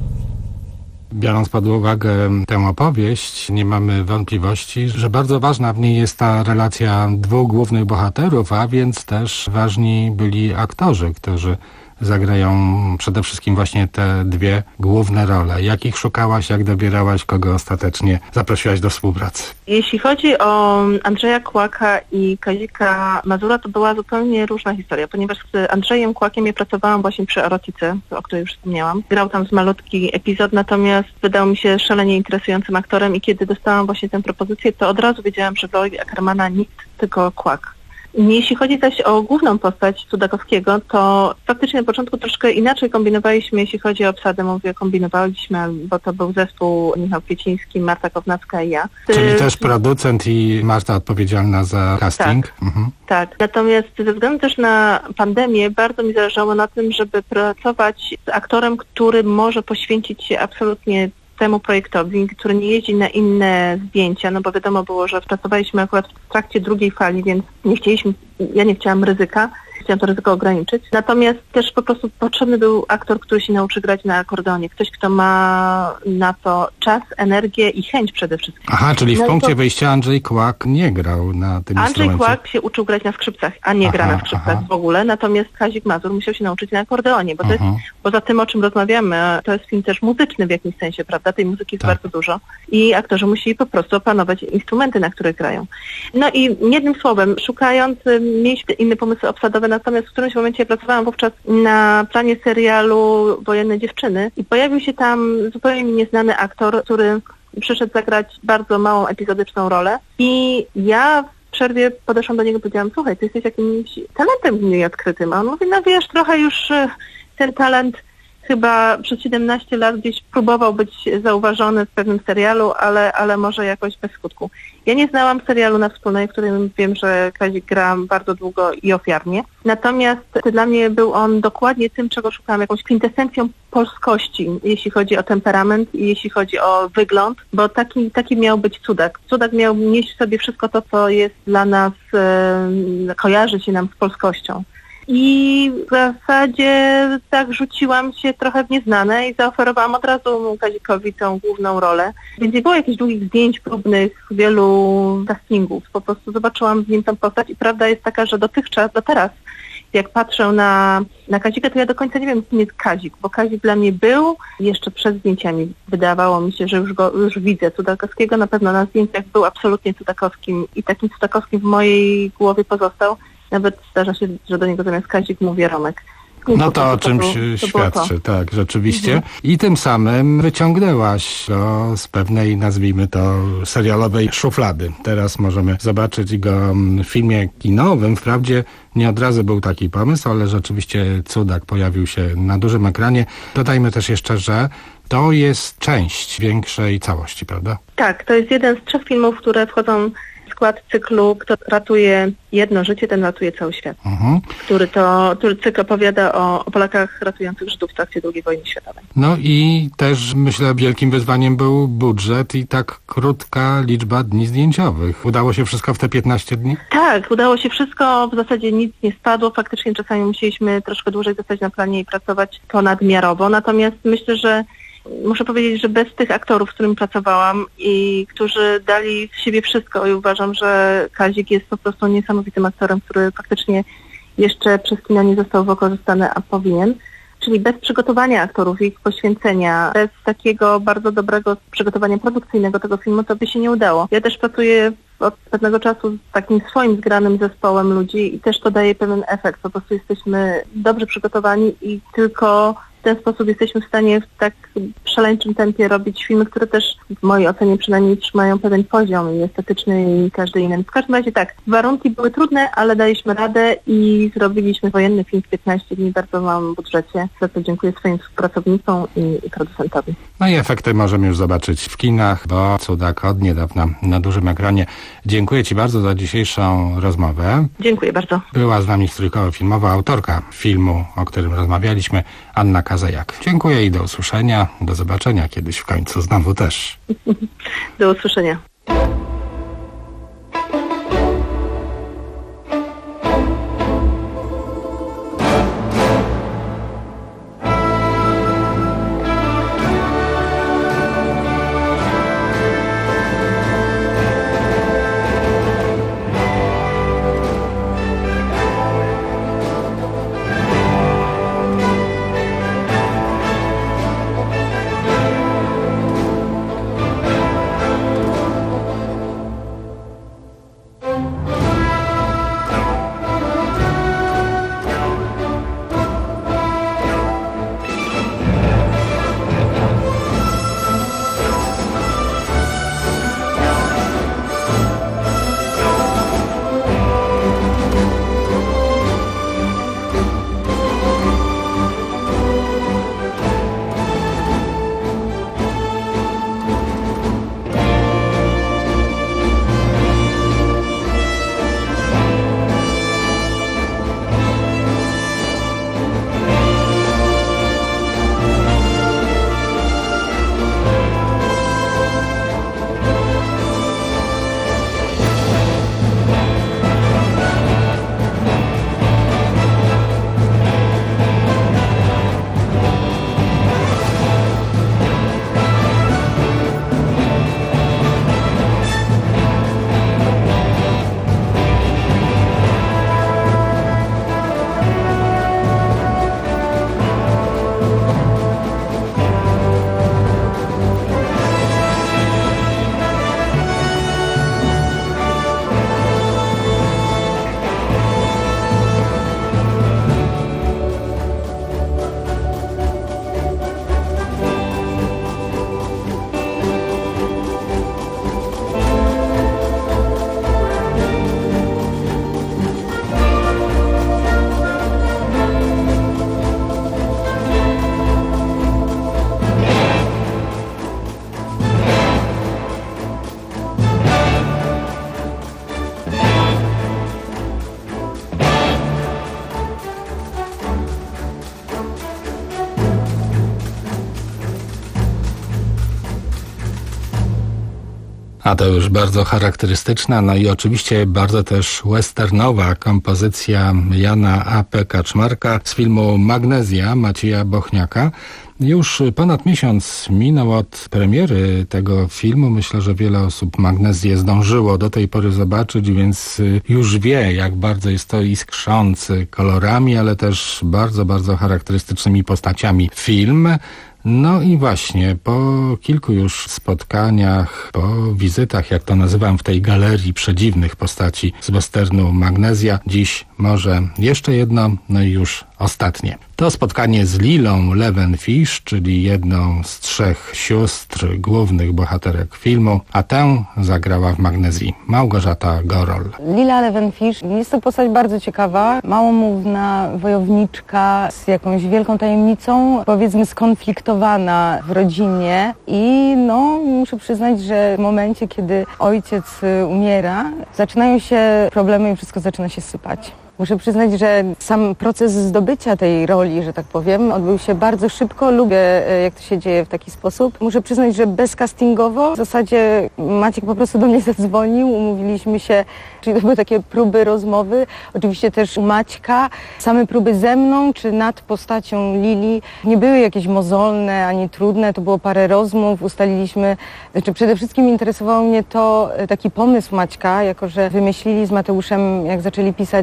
[SPEAKER 2] Biorąc pod uwagę tę opowieść, nie mamy wątpliwości, że bardzo ważna w niej jest ta relacja dwóch głównych bohaterów, a więc też ważni byli aktorzy, którzy zagrają przede wszystkim właśnie te dwie główne role. Jakich szukałaś, jak dobierałaś, kogo ostatecznie zaprosiłaś do współpracy?
[SPEAKER 9] Jeśli chodzi o Andrzeja Kłaka i Kazika Mazura, to była zupełnie różna historia, ponieważ z Andrzejem Kłakiem ja pracowałam właśnie przy Erotice, o której już wspomniałam. Grał tam z malutki epizod, natomiast wydał mi się szalenie interesującym aktorem i kiedy dostałam właśnie tę propozycję, to od razu wiedziałam, że w roli Ackermana nikt, tylko Kłak. Jeśli chodzi zaś o główną postać Cudakowskiego, to faktycznie na początku troszkę inaczej kombinowaliśmy, jeśli chodzi o obsadę. Mówię, kombinowaliśmy, bo to był zespół Michał Kwieciński, Marta Kownacka i ja.
[SPEAKER 2] Czyli też producent i Marta odpowiedzialna za casting.
[SPEAKER 9] Tak,
[SPEAKER 2] mhm.
[SPEAKER 9] tak. Natomiast ze względu też na pandemię bardzo mi zależało na tym, żeby pracować z aktorem, który może poświęcić się absolutnie temu projektowi, który nie jeździ na inne zdjęcia, no bo wiadomo było, że pracowaliśmy akurat w trakcie drugiej fali, więc nie chcieliśmy, ja nie chciałam ryzyka, chciałam to ryzyko ograniczyć. Natomiast też po prostu potrzebny był aktor, który się nauczy grać na akordeonie. Ktoś, kto ma na to czas, energię i chęć przede wszystkim.
[SPEAKER 2] Aha, czyli w
[SPEAKER 9] no
[SPEAKER 2] punkcie
[SPEAKER 9] to...
[SPEAKER 2] wyjścia Andrzej Kłak nie grał na tym
[SPEAKER 9] Andrzej
[SPEAKER 2] instrumencie.
[SPEAKER 9] Kłak się uczył grać na skrzypcach, a nie
[SPEAKER 2] aha,
[SPEAKER 9] gra na skrzypcach aha. w ogóle. Natomiast Kazik Mazur musiał się nauczyć na akordeonie, bo to
[SPEAKER 2] aha.
[SPEAKER 9] jest, poza tym, o czym rozmawiamy, to jest film też muzyczny w jakimś sensie, prawda? Tej muzyki jest tak. bardzo dużo i aktorzy musieli po prostu opanować instrumenty, na których grają. No i jednym słowem, szukając, mieliśmy inne pomysły obsadowe, natomiast w którymś momencie ja pracowałam wówczas na planie serialu Wojenne dziewczyny i pojawił się tam zupełnie mi nieznany aktor, który przyszedł zagrać bardzo małą epizodyczną rolę i ja w przerwie podeszłam do niego i powiedziałam, słuchaj, ty jesteś jakimś talentem nieodkrytym, a on mówi, no wiesz, trochę już ten talent chyba przez siedemnaście lat gdzieś próbował być zauważony w pewnym serialu, ale, ale może jakoś bez skutku. Ja nie znałam serialu Na Wspólnej, w którym wiem, że Kazik gra bardzo długo i ofiarnie. Natomiast dla mnie był on dokładnie tym, czego szukałam, jakąś kwintesencją polskości, jeśli chodzi o temperament i jeśli chodzi o wygląd, bo taki, taki miał być Cudak. Cudak miał nieść w sobie wszystko to, co jest dla nas, e, kojarzy się nam z polskością. I w zasadzie tak rzuciłam się trochę w nieznane i zaoferowałam od razu Kazikowi tą główną rolę. Więc nie było jakichś długich zdjęć próbnych, wielu castingów. Po prostu zobaczyłam w nim tę postać i prawda jest taka, że dotychczas, do teraz, jak patrzę na, na Kazika, to ja do końca nie wiem, kim jest Kazik, bo Kazik dla mnie był, jeszcze przed zdjęciami wydawało mi się, że już go już widzę. Cudakowskiego na pewno na zdjęciach był absolutnie Cudakowskim i takim Cudakowskim w mojej głowie pozostał. Nawet zdarza się, że do niego zamiast Kazik mówię Romek.
[SPEAKER 2] No to, to o czymś to świadczy, to. tak, rzeczywiście. Mhm. I tym samym wyciągnęłaś go z pewnej, nazwijmy to, serialowej szuflady. Teraz możemy zobaczyć go w filmie kinowym. Wprawdzie nie od razu był taki pomysł, ale rzeczywiście Cudak pojawił się na dużym ekranie. Dodajmy też jeszcze, że to jest część większej całości, prawda?
[SPEAKER 9] Tak, to jest jeden z trzech filmów, które wchodzą w skład cyklu Kto ratuje jedno życie, ten ratuje cały świat. Mhm. Który to, który cykl opowiada o, o Polakach ratujących Żydów w trakcie drugiej wojny światowej.
[SPEAKER 2] No i też myślę wielkim wyzwaniem był budżet i tak krótka liczba dni zdjęciowych. Udało się wszystko w te piętnaście dni?
[SPEAKER 9] Tak, udało się wszystko, w zasadzie nic nie spadło. Faktycznie czasami musieliśmy troszkę dłużej zostać na planie i pracować ponadmiarowo. Natomiast myślę, że muszę powiedzieć, że bez tych aktorów, z którymi pracowałam i którzy dali z siebie wszystko i uważam, że Kazik jest po prostu niesamowitym aktorem, który faktycznie jeszcze przez kino nie został wykorzystany, a powinien. Czyli bez przygotowania aktorów i ich poświęcenia, bez takiego bardzo dobrego przygotowania produkcyjnego tego filmu, to by się nie udało. Ja też pracuję od pewnego czasu z takim swoim zgranym zespołem ludzi i też to daje pewien efekt. Po prostu jesteśmy dobrze przygotowani i tylko w ten sposób jesteśmy w stanie w tak szaleńczym tempie robić filmy, które też w mojej ocenie przynajmniej trzymają pewien poziom i estetyczny i każdy inny. W każdym razie tak, warunki były trudne, ale daliśmy radę i zrobiliśmy wojenny film w piętnaście dni w bardzo małym budżecie. Za to dziękuję swoim współpracownikom i, i producentowi.
[SPEAKER 2] No i efekty możemy już zobaczyć w kinach, bo Cudak od niedawna na dużym ekranie. Dziękuję Ci bardzo za dzisiejszą rozmowę.
[SPEAKER 9] Dziękuję bardzo.
[SPEAKER 2] Była z nami Trójkowo-Filmowa autorka filmu, o którym rozmawialiśmy, Anna Kazajak. Dziękuję i do usłyszenia, do zobaczenia kiedyś w końcu znowu też.
[SPEAKER 9] Do usłyszenia.
[SPEAKER 2] A to już bardzo charakterystyczna, no i oczywiście bardzo też westernowa kompozycja Jana A P Kaczmarka z filmu Magnezja Macieja Bochniaka. Już ponad miesiąc minął od premiery tego filmu. Myślę, że wiele osób Magnezję zdążyło do tej pory zobaczyć, więc już wie, jak bardzo jest to iskrzący kolorami, ale też bardzo, bardzo charakterystycznymi postaciami film. No i właśnie po kilku już spotkaniach, po wizytach, jak to nazywam, w tej galerii przedziwnych postaci z westernu Magnezja, dziś może jeszcze jedno, no i już ostatnie. To spotkanie z Lilą Levenfish, czyli jedną z trzech sióstr głównych bohaterek filmu, a tę zagrała w Magnezji Małgorzata Gorol.
[SPEAKER 10] Lila Levenfish jest to postać bardzo ciekawa, małomówna wojowniczka z jakąś wielką tajemnicą, powiedzmy skonfliktowana w rodzinie i no muszę przyznać, że w momencie, kiedy ojciec umiera, zaczynają się problemy i wszystko zaczyna się sypać. Muszę przyznać, że sam proces zdobycia tej roli, że tak powiem, odbył się bardzo szybko. Lubię, jak to się dzieje w taki sposób. Muszę przyznać, że bezcastingowo. W zasadzie Maciek po prostu do mnie zadzwonił, umówiliśmy się, czyli to były takie próby rozmowy. Oczywiście też u Maćka. Same próby ze mną, czy nad postacią Lili nie były jakieś mozolne, ani trudne. To było parę rozmów, ustaliliśmy, znaczy przede wszystkim interesowało mnie to taki pomysł Maćka, jako że wymyślili z Mateuszem, jak zaczęli pisać ten scenariusz,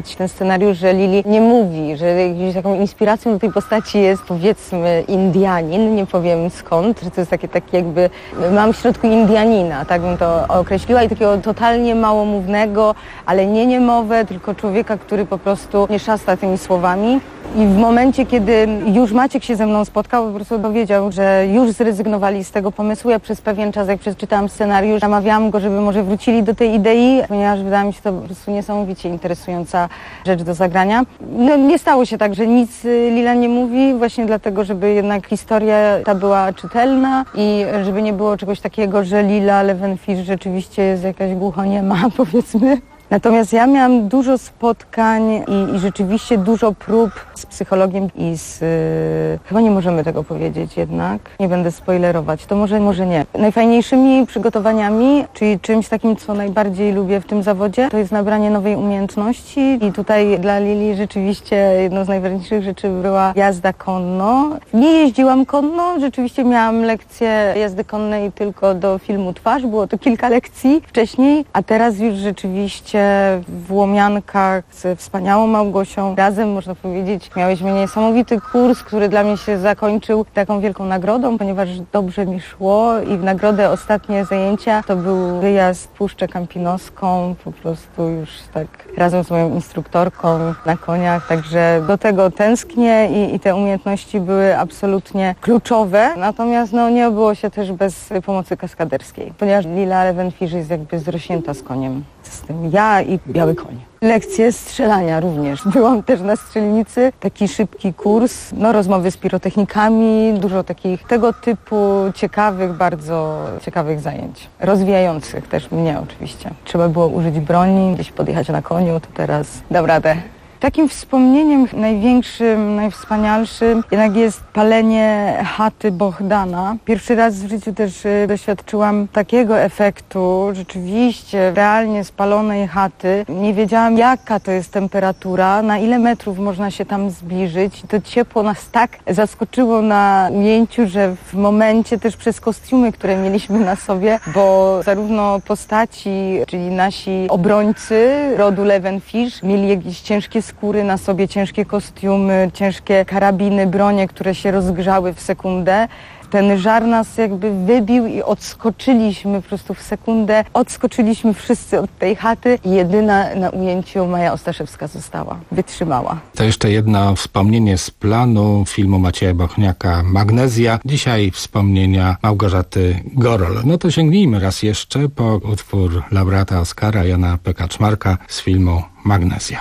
[SPEAKER 10] scenariusz, że Lili nie mówi, że jakąś taką inspiracją do tej postaci jest powiedzmy Indianin, nie powiem skąd, że to jest takie, takie jakby, mam w środku Indianina, tak bym to określiła, i takiego totalnie małomównego, ale nie niemowe, tylko człowieka, który po prostu nie szasta tymi słowami. I w momencie, kiedy już Maciek się ze mną spotkał, po prostu powiedział, że już zrezygnowali z tego pomysłu. Ja przez pewien czas, jak przeczytałam scenariusz, namawiałam go, żeby może wrócili do tej idei, ponieważ wydała mi się to po prostu niesamowicie interesująca rzecz do zagrania. No, nie stało się tak, że nic Lila nie mówi, właśnie dlatego, żeby jednak historia ta była czytelna i żeby nie było czegoś takiego, że Lila Levenfish rzeczywiście jest jakaś głuchoniema, powiedzmy. Natomiast ja miałam dużo spotkań i, i rzeczywiście dużo prób z psychologiem i z... Yy, chyba nie możemy tego powiedzieć jednak, nie będę spoilerować, to może, może nie. Najfajniejszymi przygotowaniami, czyli czymś takim, co najbardziej lubię w tym zawodzie, to jest nabranie nowej umiejętności i tutaj dla Lili rzeczywiście jedną z najważniejszych rzeczy była jazda konno. Nie jeździłam konno, rzeczywiście miałam lekcję jazdy konnej tylko do filmu Twarz, było to kilka lekcji wcześniej, a teraz już rzeczywiście w Łomiankach z wspaniałą Małgosią. Razem, można powiedzieć, miałyśmy niesamowity kurs, który dla mnie się zakończył taką wielką nagrodą, ponieważ dobrze mi szło i w nagrodę ostatnie zajęcia to był wyjazd w Puszczę Kampinoską, po prostu już tak razem z moją instruktorką na koniach, także do tego tęsknię i, i te umiejętności były absolutnie kluczowe. Natomiast no, nie obyło się też bez pomocy kaskaderskiej, ponieważ Lila Levenfish jest jakby zrośnięta z koniem. Z tym ja i biały koń. Lekcje strzelania również. Byłam też na strzelnicy, taki szybki kurs, no rozmowy z pirotechnikami, dużo takich tego typu ciekawych, bardzo ciekawych zajęć. Rozwijających też mnie oczywiście. Trzeba było użyć broni, gdzieś podjechać na koniu, to teraz dam radę. Takim wspomnieniem największym, najwspanialszym jednak jest palenie chaty Bohdana. Pierwszy raz w życiu też y, doświadczyłam takiego efektu, rzeczywiście realnie spalonej chaty. Nie wiedziałam, jaka to jest temperatura, na ile metrów można się tam zbliżyć. To ciepło nas tak zaskoczyło na ujęciu, że w momencie też przez kostiumy, które mieliśmy na sobie, bo zarówno postaci, czyli nasi obrońcy rodu Levenfish mieli jakieś ciężkie skóry na sobie, ciężkie kostiumy, ciężkie karabiny, bronie, które się rozgrzały w sekundę. Ten żar nas jakby wybił i odskoczyliśmy po prostu w sekundę. Odskoczyliśmy wszyscy od tej chaty i jedyna na ujęciu Maja Ostaszewska została. Wytrzymała.
[SPEAKER 2] To jeszcze jedno wspomnienie z planu filmu Macieja Bochniaka Magnezja. Dzisiaj wspomnienia Małgorzaty Gorol. No to sięgnijmy raz jeszcze po utwór laureata Oscara Jana P. Kaczmarka z filmu Magnezja.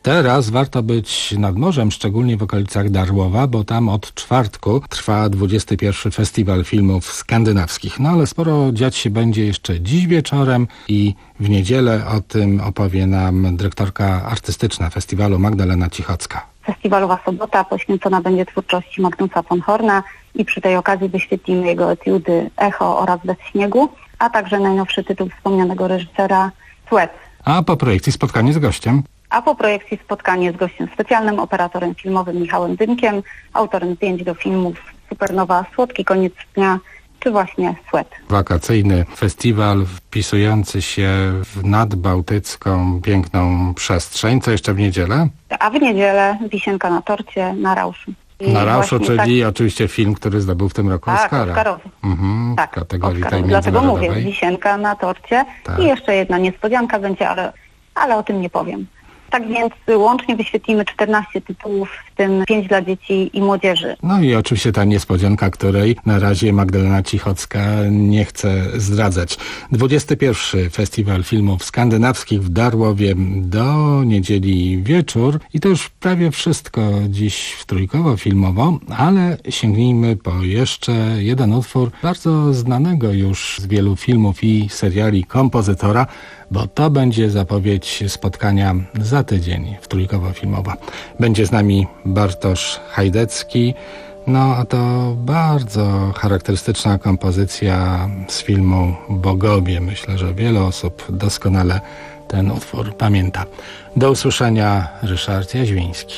[SPEAKER 2] Teraz warto być nad morzem, szczególnie w okolicach Darłowa, bo tam od czwartku trwa dwudziesty pierwszy Festiwal Filmów Skandynawskich. No ale sporo dziać się będzie jeszcze dziś wieczorem i w niedzielę. O tym opowie nam dyrektorka artystyczna festiwalu Magdalena Cichocka.
[SPEAKER 1] Festiwalowa sobota poświęcona będzie twórczości Magnusa von Horna i przy tej okazji wyświetlimy jego etiudy Echo oraz Bez śniegu, a także najnowszy tytuł wspomnianego reżysera Sweat.
[SPEAKER 2] A po projekcji spotkanie z gościem?
[SPEAKER 1] A po projekcji spotkanie z gościem specjalnym, operatorem filmowym Michałem Dymkiem, autorem zdjęć do filmów Supernowa, Słodki koniec dnia, czy właśnie Sweat.
[SPEAKER 2] Wakacyjny festiwal wpisujący się w nadbałtycką piękną przestrzeń. Co jeszcze w niedzielę?
[SPEAKER 1] A w niedzielę wisienka na torcie na Rauszu. I
[SPEAKER 2] na Rauszu, czyli
[SPEAKER 1] tak...
[SPEAKER 2] oczywiście film, który zdobył w tym roku
[SPEAKER 1] tak,
[SPEAKER 2] Oscara.
[SPEAKER 1] Oscarowy.
[SPEAKER 2] Mhm,
[SPEAKER 1] tak,
[SPEAKER 2] w kategorii
[SPEAKER 1] Oscarowy.
[SPEAKER 2] tej
[SPEAKER 1] Dlatego
[SPEAKER 2] międzynarodowej.
[SPEAKER 1] mówię, wisienka na torcie
[SPEAKER 2] tak.
[SPEAKER 1] I jeszcze jedna niespodzianka będzie, ale, ale o tym nie powiem. Tak więc łącznie wyświetlimy czternaście tytułów, w tym pięć dla dzieci i młodzieży.
[SPEAKER 2] No i oczywiście ta niespodzianka, której na razie Magdalena Cichocka nie chce zdradzać. dwudziesty pierwszy Festiwal Filmów Skandynawskich w Darłowie do niedzieli wieczór. I to już prawie wszystko dziś w Trójkowo filmowo, ale sięgnijmy po jeszcze jeden utwór bardzo znanego już z wielu filmów i seriali kompozytora, bo to będzie zapowiedź spotkania za tydzień w Trójkowo filmowo. Będzie z nami Bartosz Hajdecki, no a to bardzo charakterystyczna kompozycja z filmu Bogowie. Myślę, że wiele osób doskonale ten utwór pamięta. Do usłyszenia, Ryszard Jaźwiński.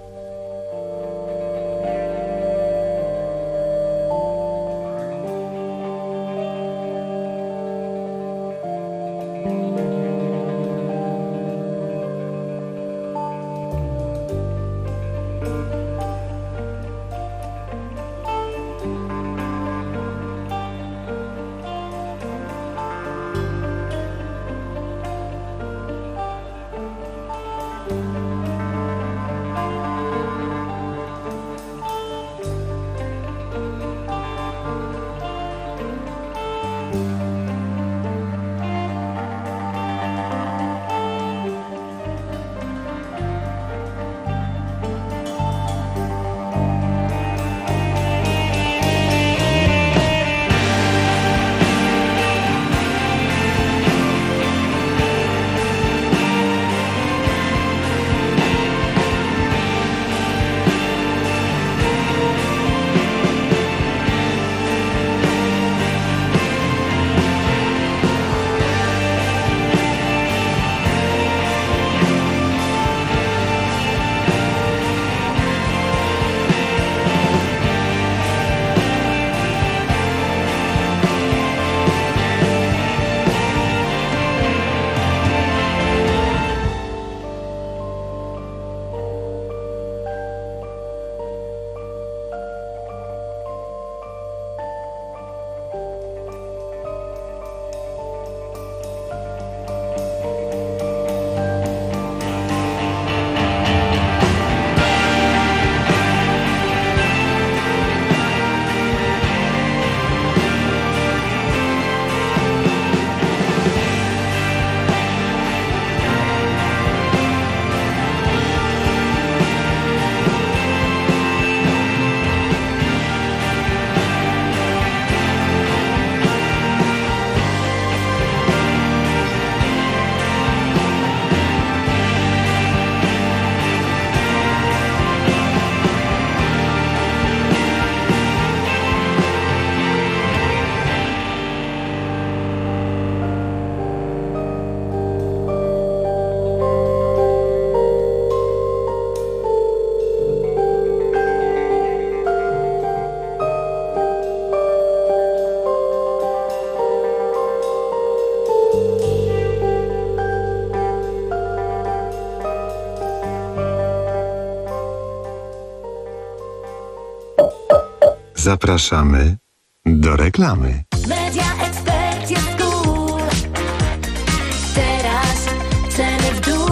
[SPEAKER 6] Zapraszamy do reklamy.
[SPEAKER 15] Media Expert jest cool. Teraz ceny w dół.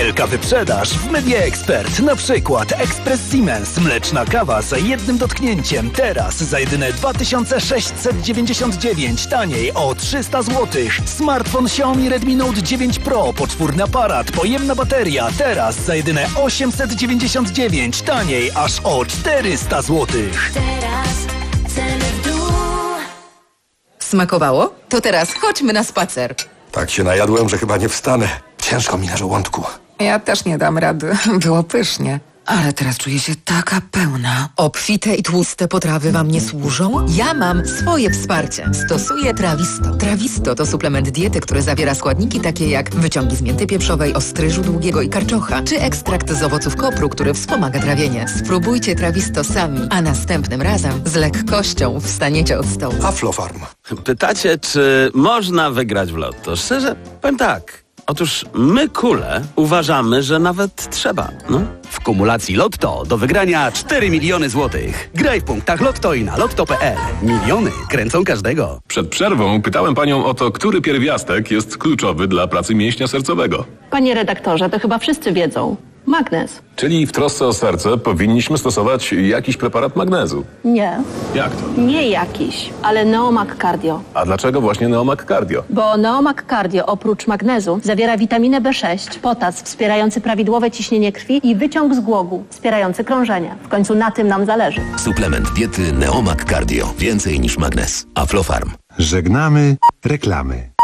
[SPEAKER 12] Wielka wyprzedaż w Media Expert. Na przykład Express Siemens, mleczna kawa za jednym dotknięciem. Teraz za jedyne dwa tysiące sześćset dziewięćdziesiąt dziewięć, taniej o trzysta złotych. Smartfon Xiaomi Redmi Note dziewięć Pro, poczwórny aparat, pojemna bateria. Teraz za jedyne osiemset dziewięćdziesiąt dziewięć, taniej aż o czterysta złotych.
[SPEAKER 15] Teraz ceny w dół.
[SPEAKER 13] Smakowało? To teraz chodźmy na spacer.
[SPEAKER 14] Tak się najadłem, że chyba nie wstanę. Ciężko mi na żołądku.
[SPEAKER 13] Ja też nie dam rady. Było pysznie. Ale teraz czuję się taka pełna. Obfite i tłuste potrawy wam nie służą? Ja mam swoje wsparcie. Stosuję Trawisto. Trawisto to suplement diety, który zawiera składniki takie jak wyciągi z mięty pieprzowej, ostryżu długiego i karczocza, czy ekstrakt z owoców kopru, który wspomaga trawienie. Spróbujcie Trawisto sami, a następnym razem z lekkością wstaniecie od stołu.
[SPEAKER 14] Aflofarm.
[SPEAKER 16] Pytacie, czy można wygrać w lotto? Szczerze, powiem tak. Otóż my, kule, uważamy, że nawet trzeba, no.
[SPEAKER 17] W kumulacji Lotto do wygrania cztery miliony złotych. Graj w punktach Lotto i na lotto kropka pe el. Miliony kręcą każdego.
[SPEAKER 18] Przed przerwą pytałem panią o to, który pierwiastek jest kluczowy dla pracy mięśnia sercowego.
[SPEAKER 27] Panie redaktorze, to chyba wszyscy wiedzą. Magnez.
[SPEAKER 18] Czyli w trosce o serce powinniśmy stosować jakiś preparat magnezu.
[SPEAKER 27] Nie.
[SPEAKER 18] Jak to?
[SPEAKER 27] Nie jakiś, ale Neomag Cardio.
[SPEAKER 18] A dlaczego właśnie Neomag Cardio?
[SPEAKER 27] Bo Neomag Cardio oprócz magnezu zawiera witaminę B sześć, potas wspierający prawidłowe ciśnienie krwi i wyciąg z głogu wspierający krążenie. W końcu na tym nam zależy.
[SPEAKER 22] Suplement diety Neomag Cardio. Więcej niż magnez. Aflofarm.
[SPEAKER 6] Żegnamy reklamy.